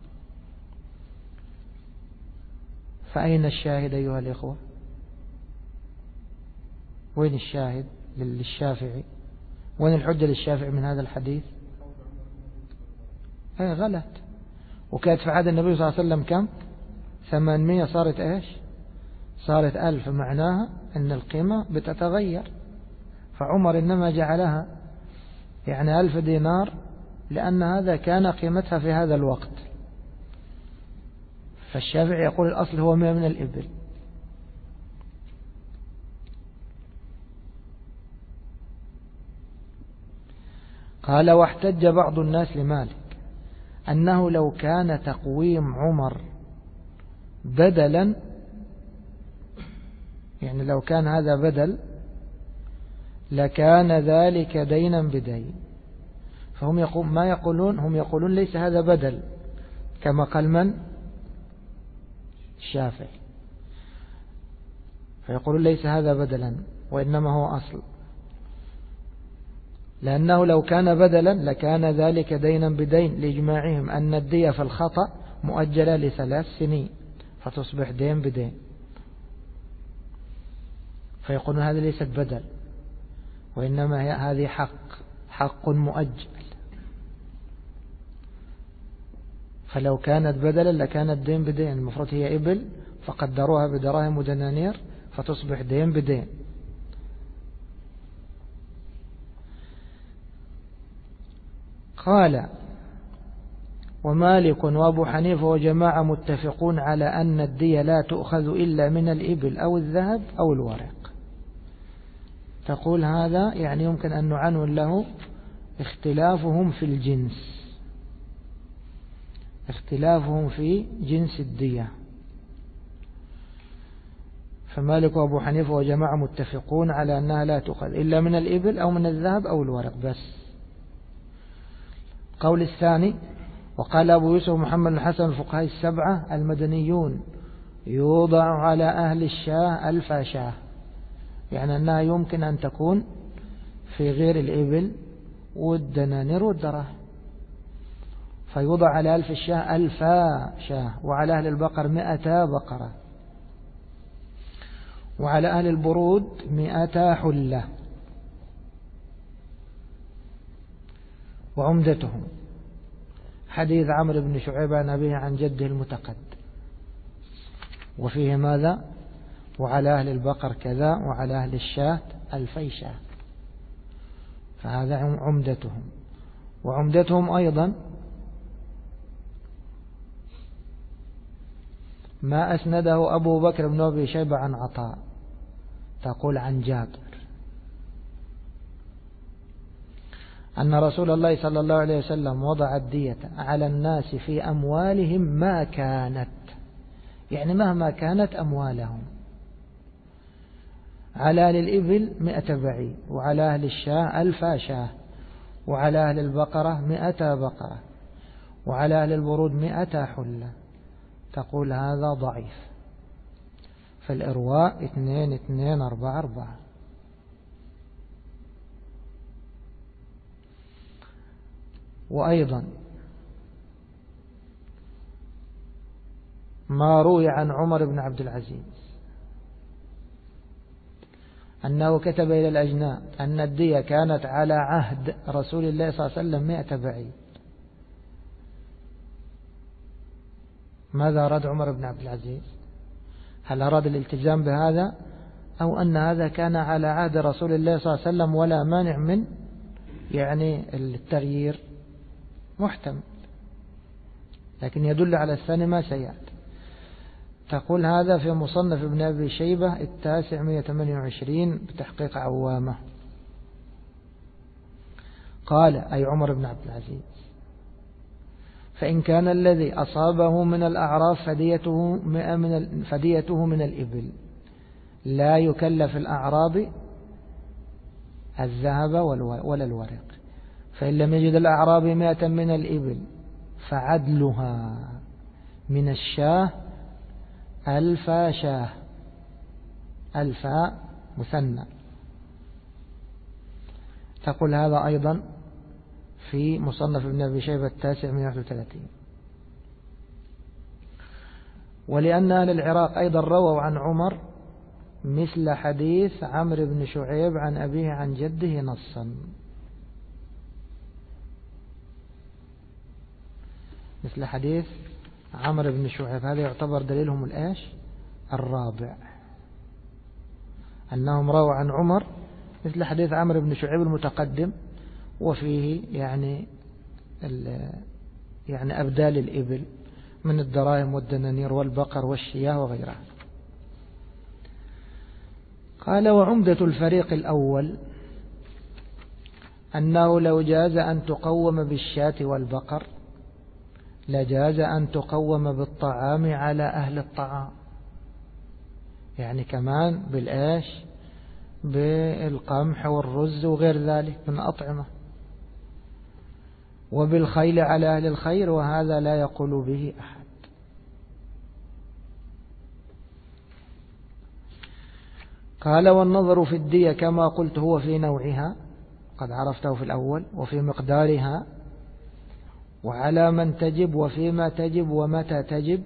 فأين الشاهد أيها الإخوة؟ وين الشاهد للشافعي؟ وين الحجة للشافعي من هذا الحديث؟ غلط. وكانت في عهد النبي صلى الله عليه وسلم كم؟ 800 صارت صارت 1000. معناها أن القيمة بتتغير، فعمر إنما جعلها يعني 1000 دينار لأن هذا كان قيمتها في هذا الوقت. فالشافعي يقول الأصل هو 100 من الإبل. قال واحتج بعض الناس لمالك أنه لو كان تقويم عمر بدلا، يعني لو كان هذا بدل لكان ذلك دينا بدين. فهم هم يقولون ليس هذا بدل كما قال من؟ الشافعي، فيقولون ليس هذا بدلا وإنما هو أصل، لأنه لو كان بدلا لكان ذلك دينا بدين، لإجماعهم أن الدية في الخطأ مؤجلة ل3 سنين فتصبح دين بدين، فيقولون هذا ليست بدل وإنما هذه حق مؤجل. فلو كانت بدلا لكانت دين بدين، المفروض هي إبل فقدروها بدراهم ودنانير فتصبح دين بدين. قال ومالك وأبو حنيفة وجماعة متفقون على أن الدية لا تؤخذ إلا من الإبل أو الذهب أو الورق. تقول هذا يعني يمكن أن نعنون له اختلافهم في الجنس، اختلافهم في جنس الدية. فمالك وأبو حنيفة وجماعة متفقون على أنها لا تؤخذ إلا من الإبل أو من الذهب أو الورق بس. قول الثاني وقال أبو يوسف محمد الحسن الفقهاء السبعة المدنيون يوضع على أهل الشاه 1000 شاه، يعني أنها يمكن أن تكون في غير الإبل والدنانير والدراهم، فيوضع على 1000 الشاه 1000 شاه، وعلى أهل البقر 100 بقرة، وعلى أهل البرود 100 حلة. وعمدتهم حديث عمرو بن شعيب عن أبيه عن جده المتقدم، وفيه ماذا؟ وعلى أهل البقر كذا، وعلى أهل الشاة 2000 شاة، فهذا عمدتهم. وعمدتهم أيضا ما أسنده أبو بكر بن أبي شيبة عن عطاء، تقول عن جابر أن رسول الله صلى الله عليه وسلم وضع الدية على الناس في أموالهم ما كانت، يعني مهما كانت أموالهم، على أهل الإبل 100 بعير، وعلى أهل الشاة 1000 شاة، وعلى أهل البقرة 100 بقرة، وعلى أهل البرود 100 حلة. تقول هذا ضعيف، فالإرواء 2244. وأيضا ما روي عن عمر بن عبد العزيز أنه كتب إلى الأجناء أن الدية كانت على عهد رسول الله صلى الله عليه وسلم 100 بعير. ماذا أراد عمر بن عبد العزيز؟ هل أراد الالتزام بهذا، أو أن هذا كان على عهد رسول الله صلى الله عليه وسلم ولا مانع من يعني التغيير؟ محتمل، لكن يدل على الثاني ما سيأتي. تقول هذا في مصنف ابن أبي شيبة 928 بتحقيق عوامة. قال أي عمر بن عبد العزيز فإن كان الذي أصابه من الأعراف فديته من الإبل، لا يكلف الأعراب الذهب ولا الورق. فإن لم يجد الأعراب 100 من الإبل فعدلها من الشاه 1000 شاه، 1000 مثنى. تقول هذا أيضا في مصنف ابن أبي شيبة 931. ولأن أهل العراق أيضا رووا عن عمر مثل حديث عمرو بن شعيب عن أبيه عن جده نصا، مثل حديث عمرو بن شعيب. هذا يعتبر دليلهم الآش الرابع، أنهم رووا عن عمر مثل حديث عمرو بن شعيب المتقدم، وفيه يعني أبدال الإبل من الدراهم والدنانير والبقر والشياه وغيرها. قال وعمدة الفريق الأول أنه لو جاز أن تقوم بالشاة والبقر لجاز أن تقوم بالطعام على أهل الطعام، يعني كمان بالإيش، بالقمح والرز وغير ذلك من أطعمة، وبالخيل على أهل الخير، وهذا لا يقول به أحد. قال والنظر في الدية كما قلت هو في نوعها، قد عرفته في الأول، وفي مقدارها، وعلى من تجب، وفيما تجب، ومتى تجب.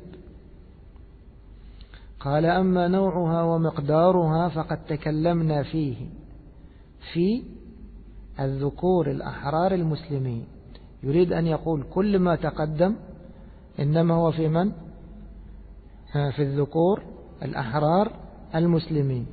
قال أما نوعها ومقدارها فقد تكلمنا فيه في الذكور الأحرار المسلمين. يريد أن يقول كل ما تقدم إنما هو في من؟ في الذكور الأحرار المسلمين.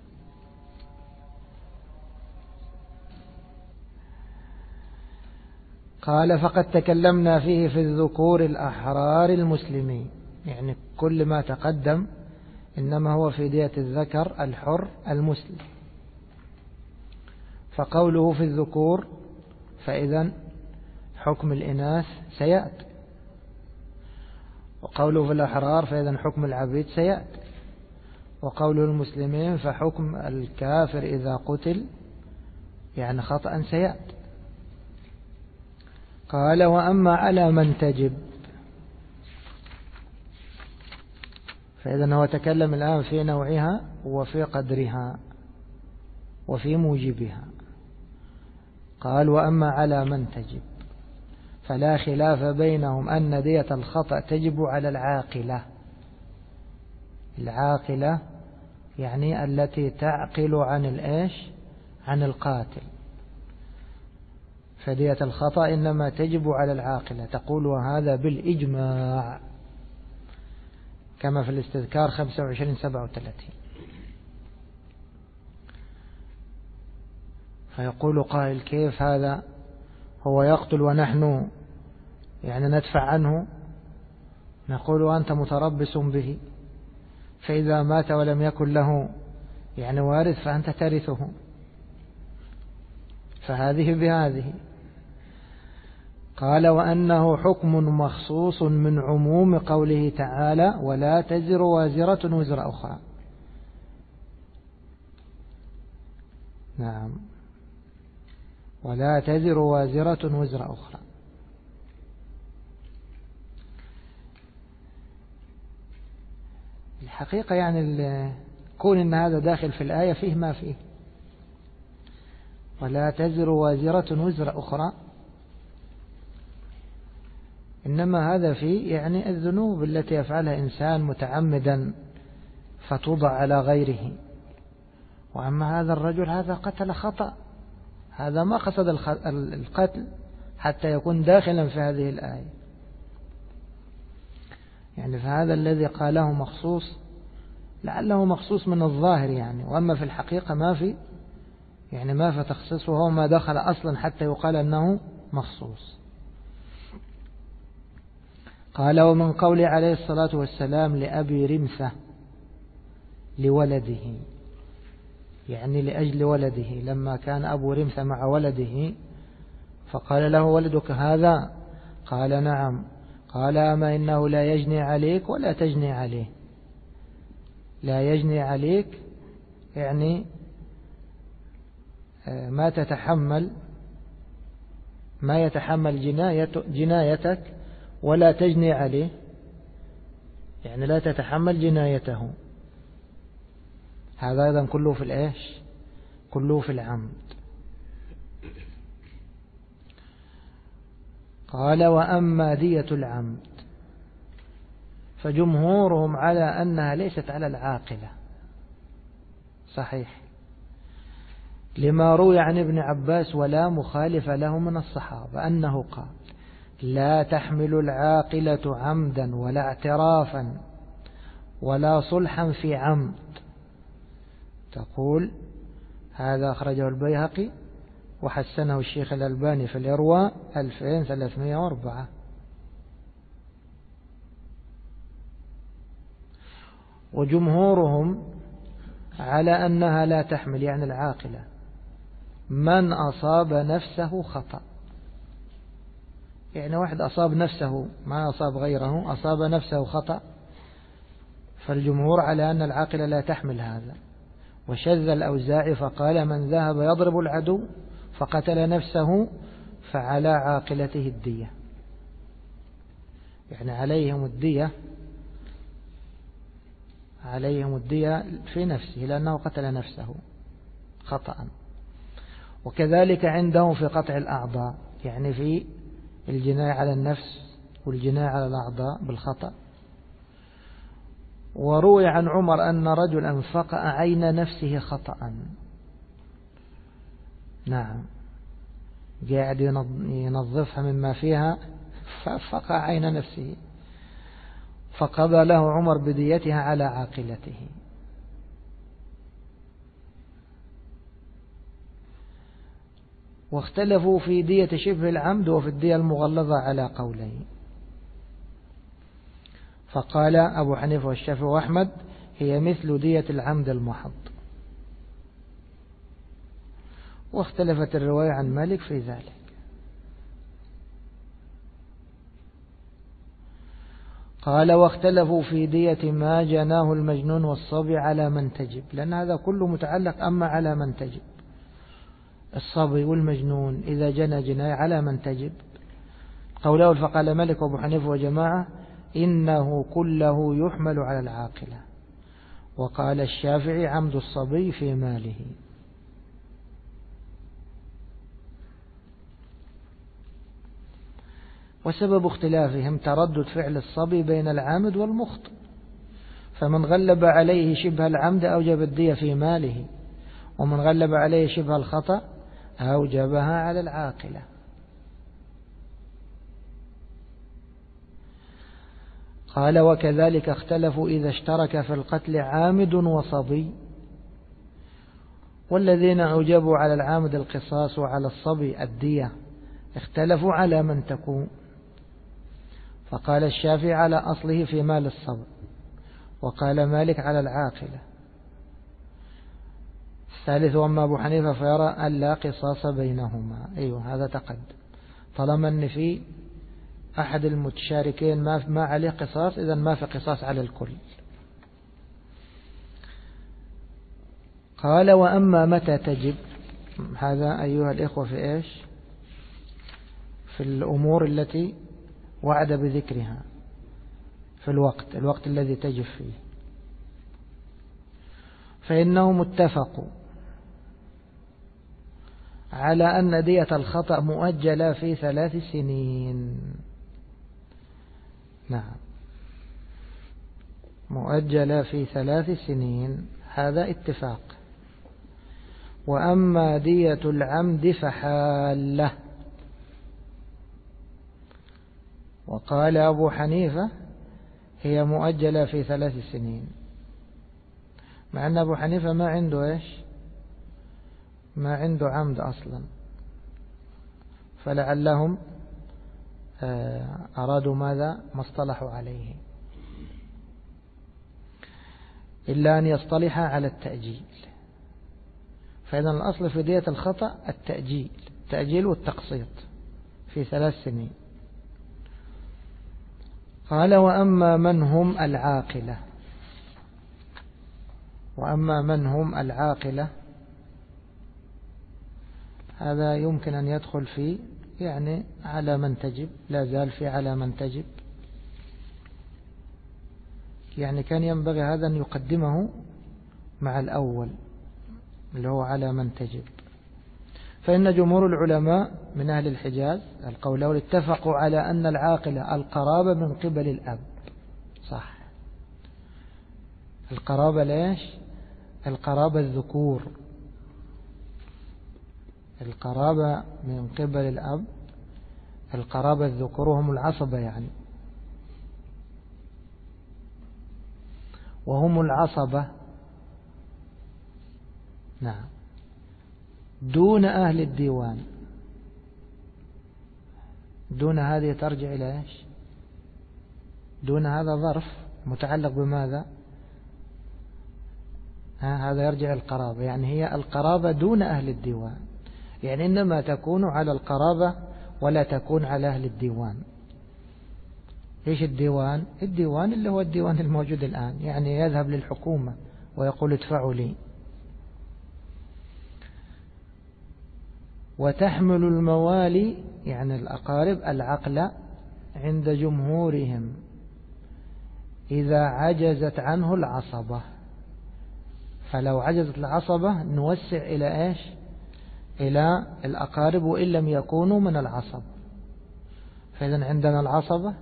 قال فقد تكلمنا فيه في الذكور الأحرار المسلمين، يعني كل ما تقدم إنما هو في دية الذكر الحر المسلم. فقوله في الذكور فإذا حكم الإناث سيأتي، وقوله في الأحرار فإذا حكم العبيد سيأتي، وقوله المسلمين فحكم الكافر إذا قتل يعني خطأ سيأتي. قال وأما على من تجب، فإذا هو تكلم الآن في نوعها وفي قدرها وفي موجبها. قال وأما على من تجب فلا خلاف بينهم أن دية الخطأ تجب على العاقلة. العاقلة يعني التي تعقل عن الإيش، عن القاتل. فدية الخطأ إنما تجب على العاقلة، تقول وهذا بالإجماع، كما في الاستذكار 25-37. فيقول قائل كيف هذا، هو يقتل ونحن يعني ندفع عنه؟ نقول وأنت متربص به، فإذا مات ولم يكن له يعني وارث فأنت ترثه، فهذه بهذه. قال وأنه حكم مخصوص من عموم قوله تعالى ولا تزر وازرة وزر أخرى. نعم، ولا تزر وازرة وزر أخرى. الحقيقة يعني كون إن هذا داخل في الآية فيه ما فيه، ولا تزر وازرة وزر أخرى، إنما هذا فيه يعني الذنوب التي يفعلها إنسان متعمدا فتوضع على غيره. وأما هذا الرجل هذا قتل خطأ، هذا ما قصد القتل حتى يكون داخلا في هذه الآية. يعني فهذا الذي قاله مخصوص لعله مخصوص من الظاهر يعني، وأما في الحقيقة ما في يعني ما في تخصيص، وهو ما دخل أصلا حتى يقال أنه مخصوص. قال ومن قول عليه الصلاة والسلام لأبي رمثة لولده، يعني لأجل ولده، لما كان أبو رمثة مع ولده فقال له ولدك هذا؟ قال نعم. قال أما إنه لا يجني عليك ولا تجني عليه. لا يجني عليك يعني ما يتحمل جنايتك، ولا تجني عليه يعني لا تتحمل جنايته. هذا أيضا كله في الإيش، كله في العمد. قال وأما دية العمد فجمهورهم على أنها ليست على العاقلة. صحيح، لما روي عن ابن عباس ولا مخالف له من الصحابة أنه قال لا تحمل العاقلة عمدا ولا اعترافا ولا صلحا في عمد. تقول هذا أخرجه البيهقي وحسنه الشيخ الألباني في الإرواء 2304. وجمهورهم على أنها لا تحمل يعني العاقلة من أصاب نفسه خطأ، يعني واحد أصاب نفسه ما أصاب غيره، أصاب نفسه خطأ، فالجمهور على أن العاقلة لا تحمل هذا. وشذ الأوزاعي فقال من ذهب يضرب العدو فقتل نفسه فعلى عاقلته الدية، يعني عليهم الدية في نفسه لأنه قتل نفسه خطأ. وكذلك عنده في قطع الأعضاء، يعني في الجناية على النفس والجناية على الأعضاء بالخطأ. وروي عن عمر أن رجلا فقأ عين نفسه خطأ، نعم، قاعد ينظفها مما فيها ففقأ عين نفسه، فقضى له عمر بديتها على عاقلته. واختلفوا في دية شبه العمد وفي الدية المغلظة على قولين، فقال أبو حنيفة والشافعي وأحمد هي مثل دية العمد المحض. واختلفت الرواية عن مالك في ذلك. قال واختلفوا في دية ما جناه المجنون والصبي على من تجب، لأن هذا كله متعلق أما على من تجب. الصبي والمجنون إذا جنى جناية على من تجب. قوله فقال مالك وابو حنيفة وجماعة إنه كله يحمل على العاقلة. وقال الشافعي عمد الصبي في ماله. وسبب اختلافهم تردد فعل الصبي بين العامد والمخطئ، فمن غلب عليه شبه العمد أوجب الدية في ماله، ومن غلب عليه شبه الخطأ أوجبها على العاقلة. قال وكذلك اختلفوا إذا اشترك في القتل عامد وصبي، والذين أوجبوا على العامد القصاص وعلى الصبي الدية اختلفوا على من تكون، فقال الشافعي على أصله في مال الصبي، وقال مالك على العاقلة. الثالث وأما أبو حنيفة فيرى أن لا قصاص بينهما. أيوه هذا تقدم، طالما أن في أحد المتشاركين ما عليه قصاص إذن ما في قصاص على الكل. قال وأما متى تجب، هذا أيها الإخوة في إيش؟ في الأمور التي وعد بذكرها، في الوقت الذي تجب فيه. فإنهم اتفقوا على أن دية الخطأ مؤجلة في 3 سنين. نعم، مؤجلة في 3 سنين، هذا اتفاق. وأما دية العمد فحالة. وقال أبو حنيفة هي مؤجلة في 3 سنين، مع أن أبو حنيفة ما عنده إيش؟ ما عنده عمد أصلا، فلعلهم أرادوا ماذا؟ ما اصطلحوا عليه، إلا أن يصطلح على التأجيل. فإذا الأصل في دية الخطأ التأجيل والتقسيط في 3 سنين. قال وأما من هم العاقلة، وأما من هم العاقلة هذا يمكن أن يدخل في يعني على من تجب، لا زال في على من تجب، يعني كان ينبغي هذا أن يقدمه مع الأول اللي هو على من تجب. فإن جمهور العلماء من أهل الحجاز القولون اتفقوا على أن العاقلة القرابة من قبل الأب. صح، القرابة ليش؟ القرابة الذكور، القرابة من قبل الأب، القرابة الذكور هم العصبة يعني، وهم العصبة نعم دون أهل الديوان. دون هذه ترجع إلى إيش؟ دون هذا ظرف متعلق بماذا؟ هذا يرجع القرابة، يعني هي القرابة دون أهل الديوان، يعني إنما تكون على القرابة ولا تكون على أهل الديوان. إيش الديوان؟ الديوان اللي هو الديوان الموجود الآن، يعني يذهب للحكومة ويقول ادفعوا لي. وتحمل الموالي يعني الأقارب العقل عند جمهورهم إذا عجزت عنه العصبة. فلو عجزت العصبة نوسع إلى إيش؟ إلى الأقارب وإن لم يكونوا من العصبة. فإذا عندنا العصبة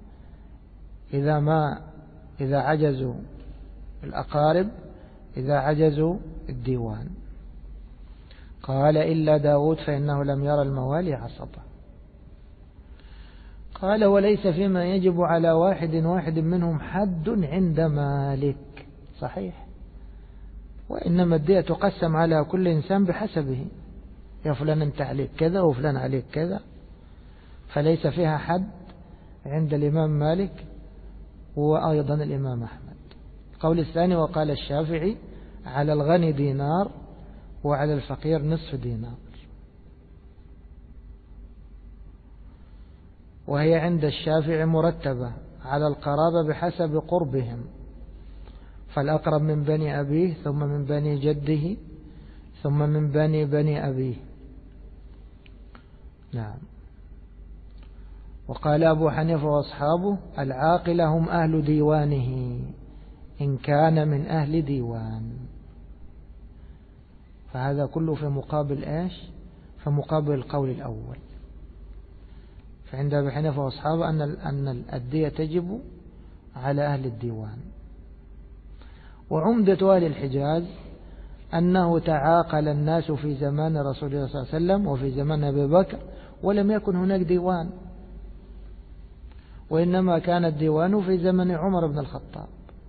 إذا عجزوا الأقارب، إذا عجزوا الديوان. قال إلا داود فإنه لم يرى الموالي عصبة. قال وليس فيما يجب على واحد منهم حد عند مالك. صحيح، وإنما الدية تقسم على كل إنسان بحسبه، يا فلان أنت عليك كذا وفلان عليك كذا، فليس فيها حد عند الإمام مالك وأيضا الإمام أحمد. القول الثاني وقال الشافعي على الغني دينار وعلى الفقير نصف دينار، وهي عند الشافعي مرتبة على القرابة بحسب قربهم، فالأقرب من بني أبيه ثم من بني جده ثم من بني أبيه. نعم. وقال أبو حنيفة وأصحابه العاقلة هم أهل ديوانه إن كان من أهل ديوان. فهذا كله في مقابل إيش؟ في مقابل القول الأول. فعند أبي حنيفة وأصحابه أن الدية تجب على أهل الديوان. وعمدة أهل الحجاز أنه تعاقل الناس في زمان رسول الله صلى الله عليه وسلم وفي زمان أبي بكر ولم يكن هناك ديوان، وإنما كان الديوان في زمن عمر بن الخطاب.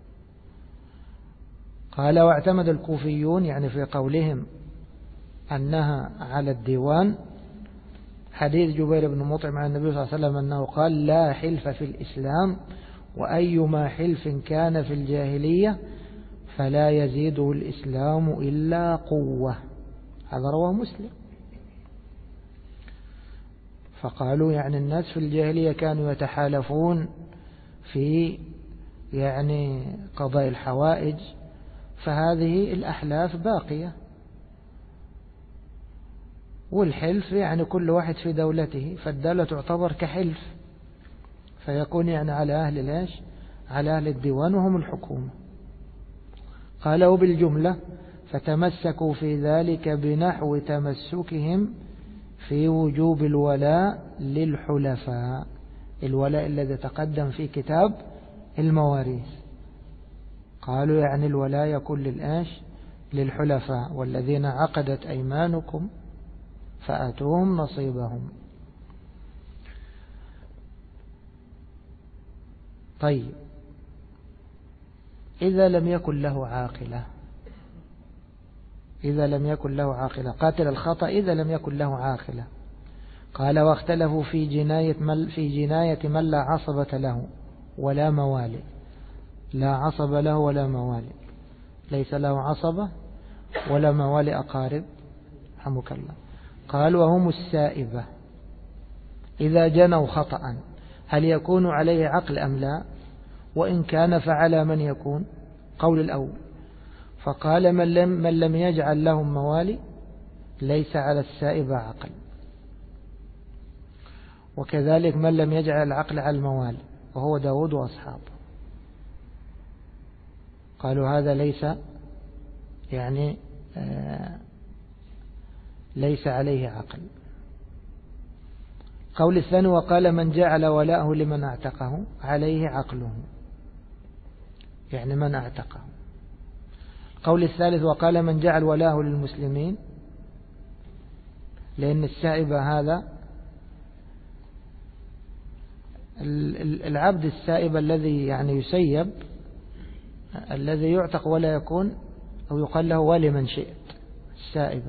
قال واعتمد الكوفيون يعني في قولهم أنها على الديوان حديث جبير بن مطعم عن النبي صلى الله عليه وسلم أنه قال لا حلف في الإسلام وأيما حلف كان في الجاهلية فلا يزيده الإسلام إلا قوة. هذا رواه مسلم. فقالوا يعني الناس في الجاهلية كانوا يتحالفون في يعني قضاء الحوائج، فهذه الأحلاف باقية، والحلف يعني كل واحد في دولته، فالدولة تعتبر كحلف، فيكون يعني على أهل الإيش؟ على أهل الديوان وهم الحكومة. قالوا بالجملة فتمسكوا في ذلك بنحو تمسكهم في وجوب الولاء للحلفاء، الولاء الذي تقدم في كتاب المواريث. قالوا يعني الولاء يكون للآش للحلفاء والذين عقدت أيمانكم فآتوهم نصيبهم. طيب إذا لم يكن له عاقلة، إذا لم يكن له عاقلة، قاتل الخطأ إذا لم يكن له عاقلة. قال واختلفوا في جناية من لا عصبة له ولا موالي. لا عصب له ولا موالي، ليس له عصبة ولا موالي أقارب، رحمك الله. قال وهم السائبة إذا جنوا خطأ هل يكون عليه عقل أم لا؟ وإن كان فعلى من يكون؟ قول الأول. فقال من لم يجعل لهم موالي ليس على السائبة عقل، وكذلك من لم يجعل العقل على الموالي وهو داود وأصحابه. قالوا هذا ليس يعني ليس عليه عقل. قول الثاني وقال من جعل ولاءه لمن اعتقه عليه عقله، يعني من اعتقه. قول الثالث وقال من جعل ولاءه للمسلمين، لأن السائب هذا العبد السائب الذي يعني يسيب، الذي يعتق ولا يكون أو يقال له ولمن شئت السائبة.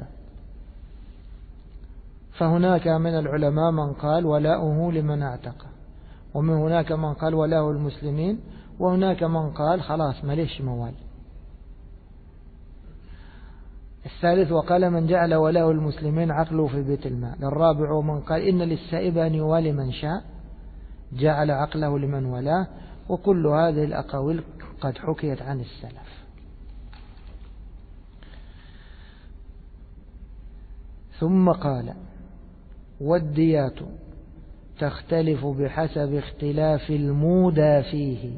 فهناك من العلماء من قال ولاؤه لمن اعتقه، ومن هناك من قال ولاؤه المسلمين، وهناك من قال خلاص ماليش موال. الثالث وقال من جعل وله المسلمين عقله في بيت المال. الرابع ومن قال إن للسائب أن يوالي من شاء جعل عقله لمن ولاه. وكل هذه الأقاويل قد حكيت عن السلف. ثم قال والديات تختلف بحسب اختلاف المودى فيه.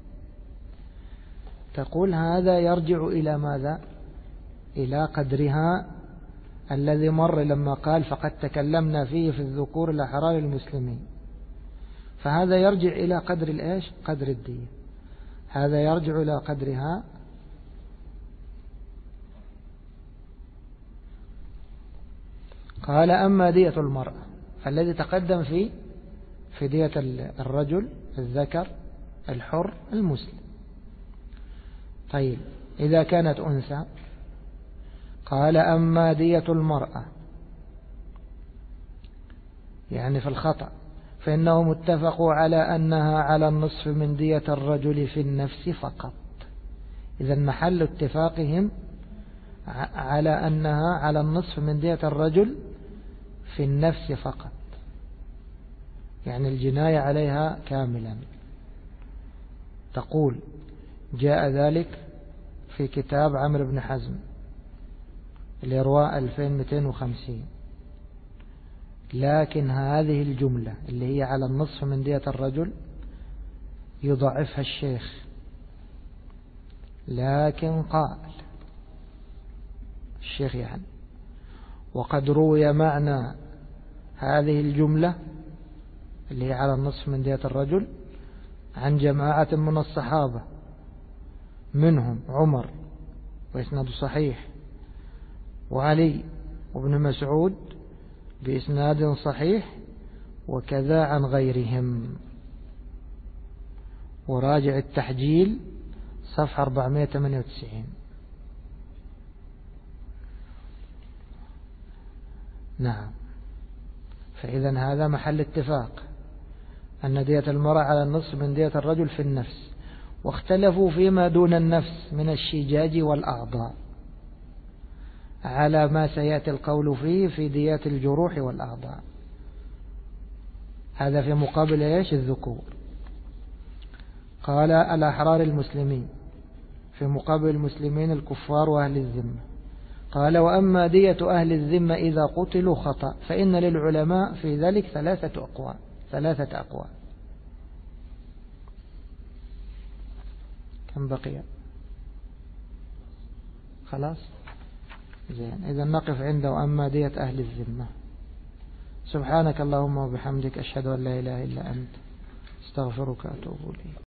تقول هذا يرجع إلى ماذا؟ إلى قدرها الذي مر لما قال فقد تكلمنا فيه في الذكور الأحرار المسلمين. فهذا يرجع إلى قدر الإيش؟ قدر الدية. هذا يرجع إلى قدرها. قال أما دية المرأة فالذي تقدم في دية الرجل الذكر الحر المسلم. طيب إذا كانت أنثى قال أما دية المرأة يعني في الخطأ فإنهم اتفقوا على أنها على النصف من دية الرجل في النفس فقط. إذا محل اتفاقهم على أنها على النصف من دية الرجل في النفس فقط، يعني الجناية عليها كاملا. تقول جاء ذلك في كتاب عمرو بن حزم الإرواء 2250. لكن هذه الجملة اللي هي على النصف من دية الرجل يضعفها الشيخ. لكن قال الشيخ يعني وقد روي معنى هذه الجملة اللي هي على النصف من دية الرجل عن جماعة من الصحابة منهم عمر وإسناد صحيح، وعلي وابن مسعود بإسناد صحيح، وكذا عن غيرهم. وراجع التحجيل صفحة 498. نعم. فإذا هذا محل اتفاق أن دية المرأة على النصف من دية الرجل في النفس. واختلفوا فيما دون النفس من الشجاج والأعضاء على ما سيأتي القول فيه في ديات الجروح والأعضاء. هذا في مقابل ايش؟ الذكور. قال الأحرار المسلمين في مقابل المسلمين الكفار وأهل الذمة. قال وأما دية أهل الذمة إذا قتلوا خطأ فإن للعلماء في ذلك ثلاثة أقوال. كم بقي؟ خلاص زين. إذا نقف عنده وأما دية أهل الذمة. سبحانك اللهم وبحمدك أشهد أن لا إله إلا أنت استغفرك وأتوب إليك.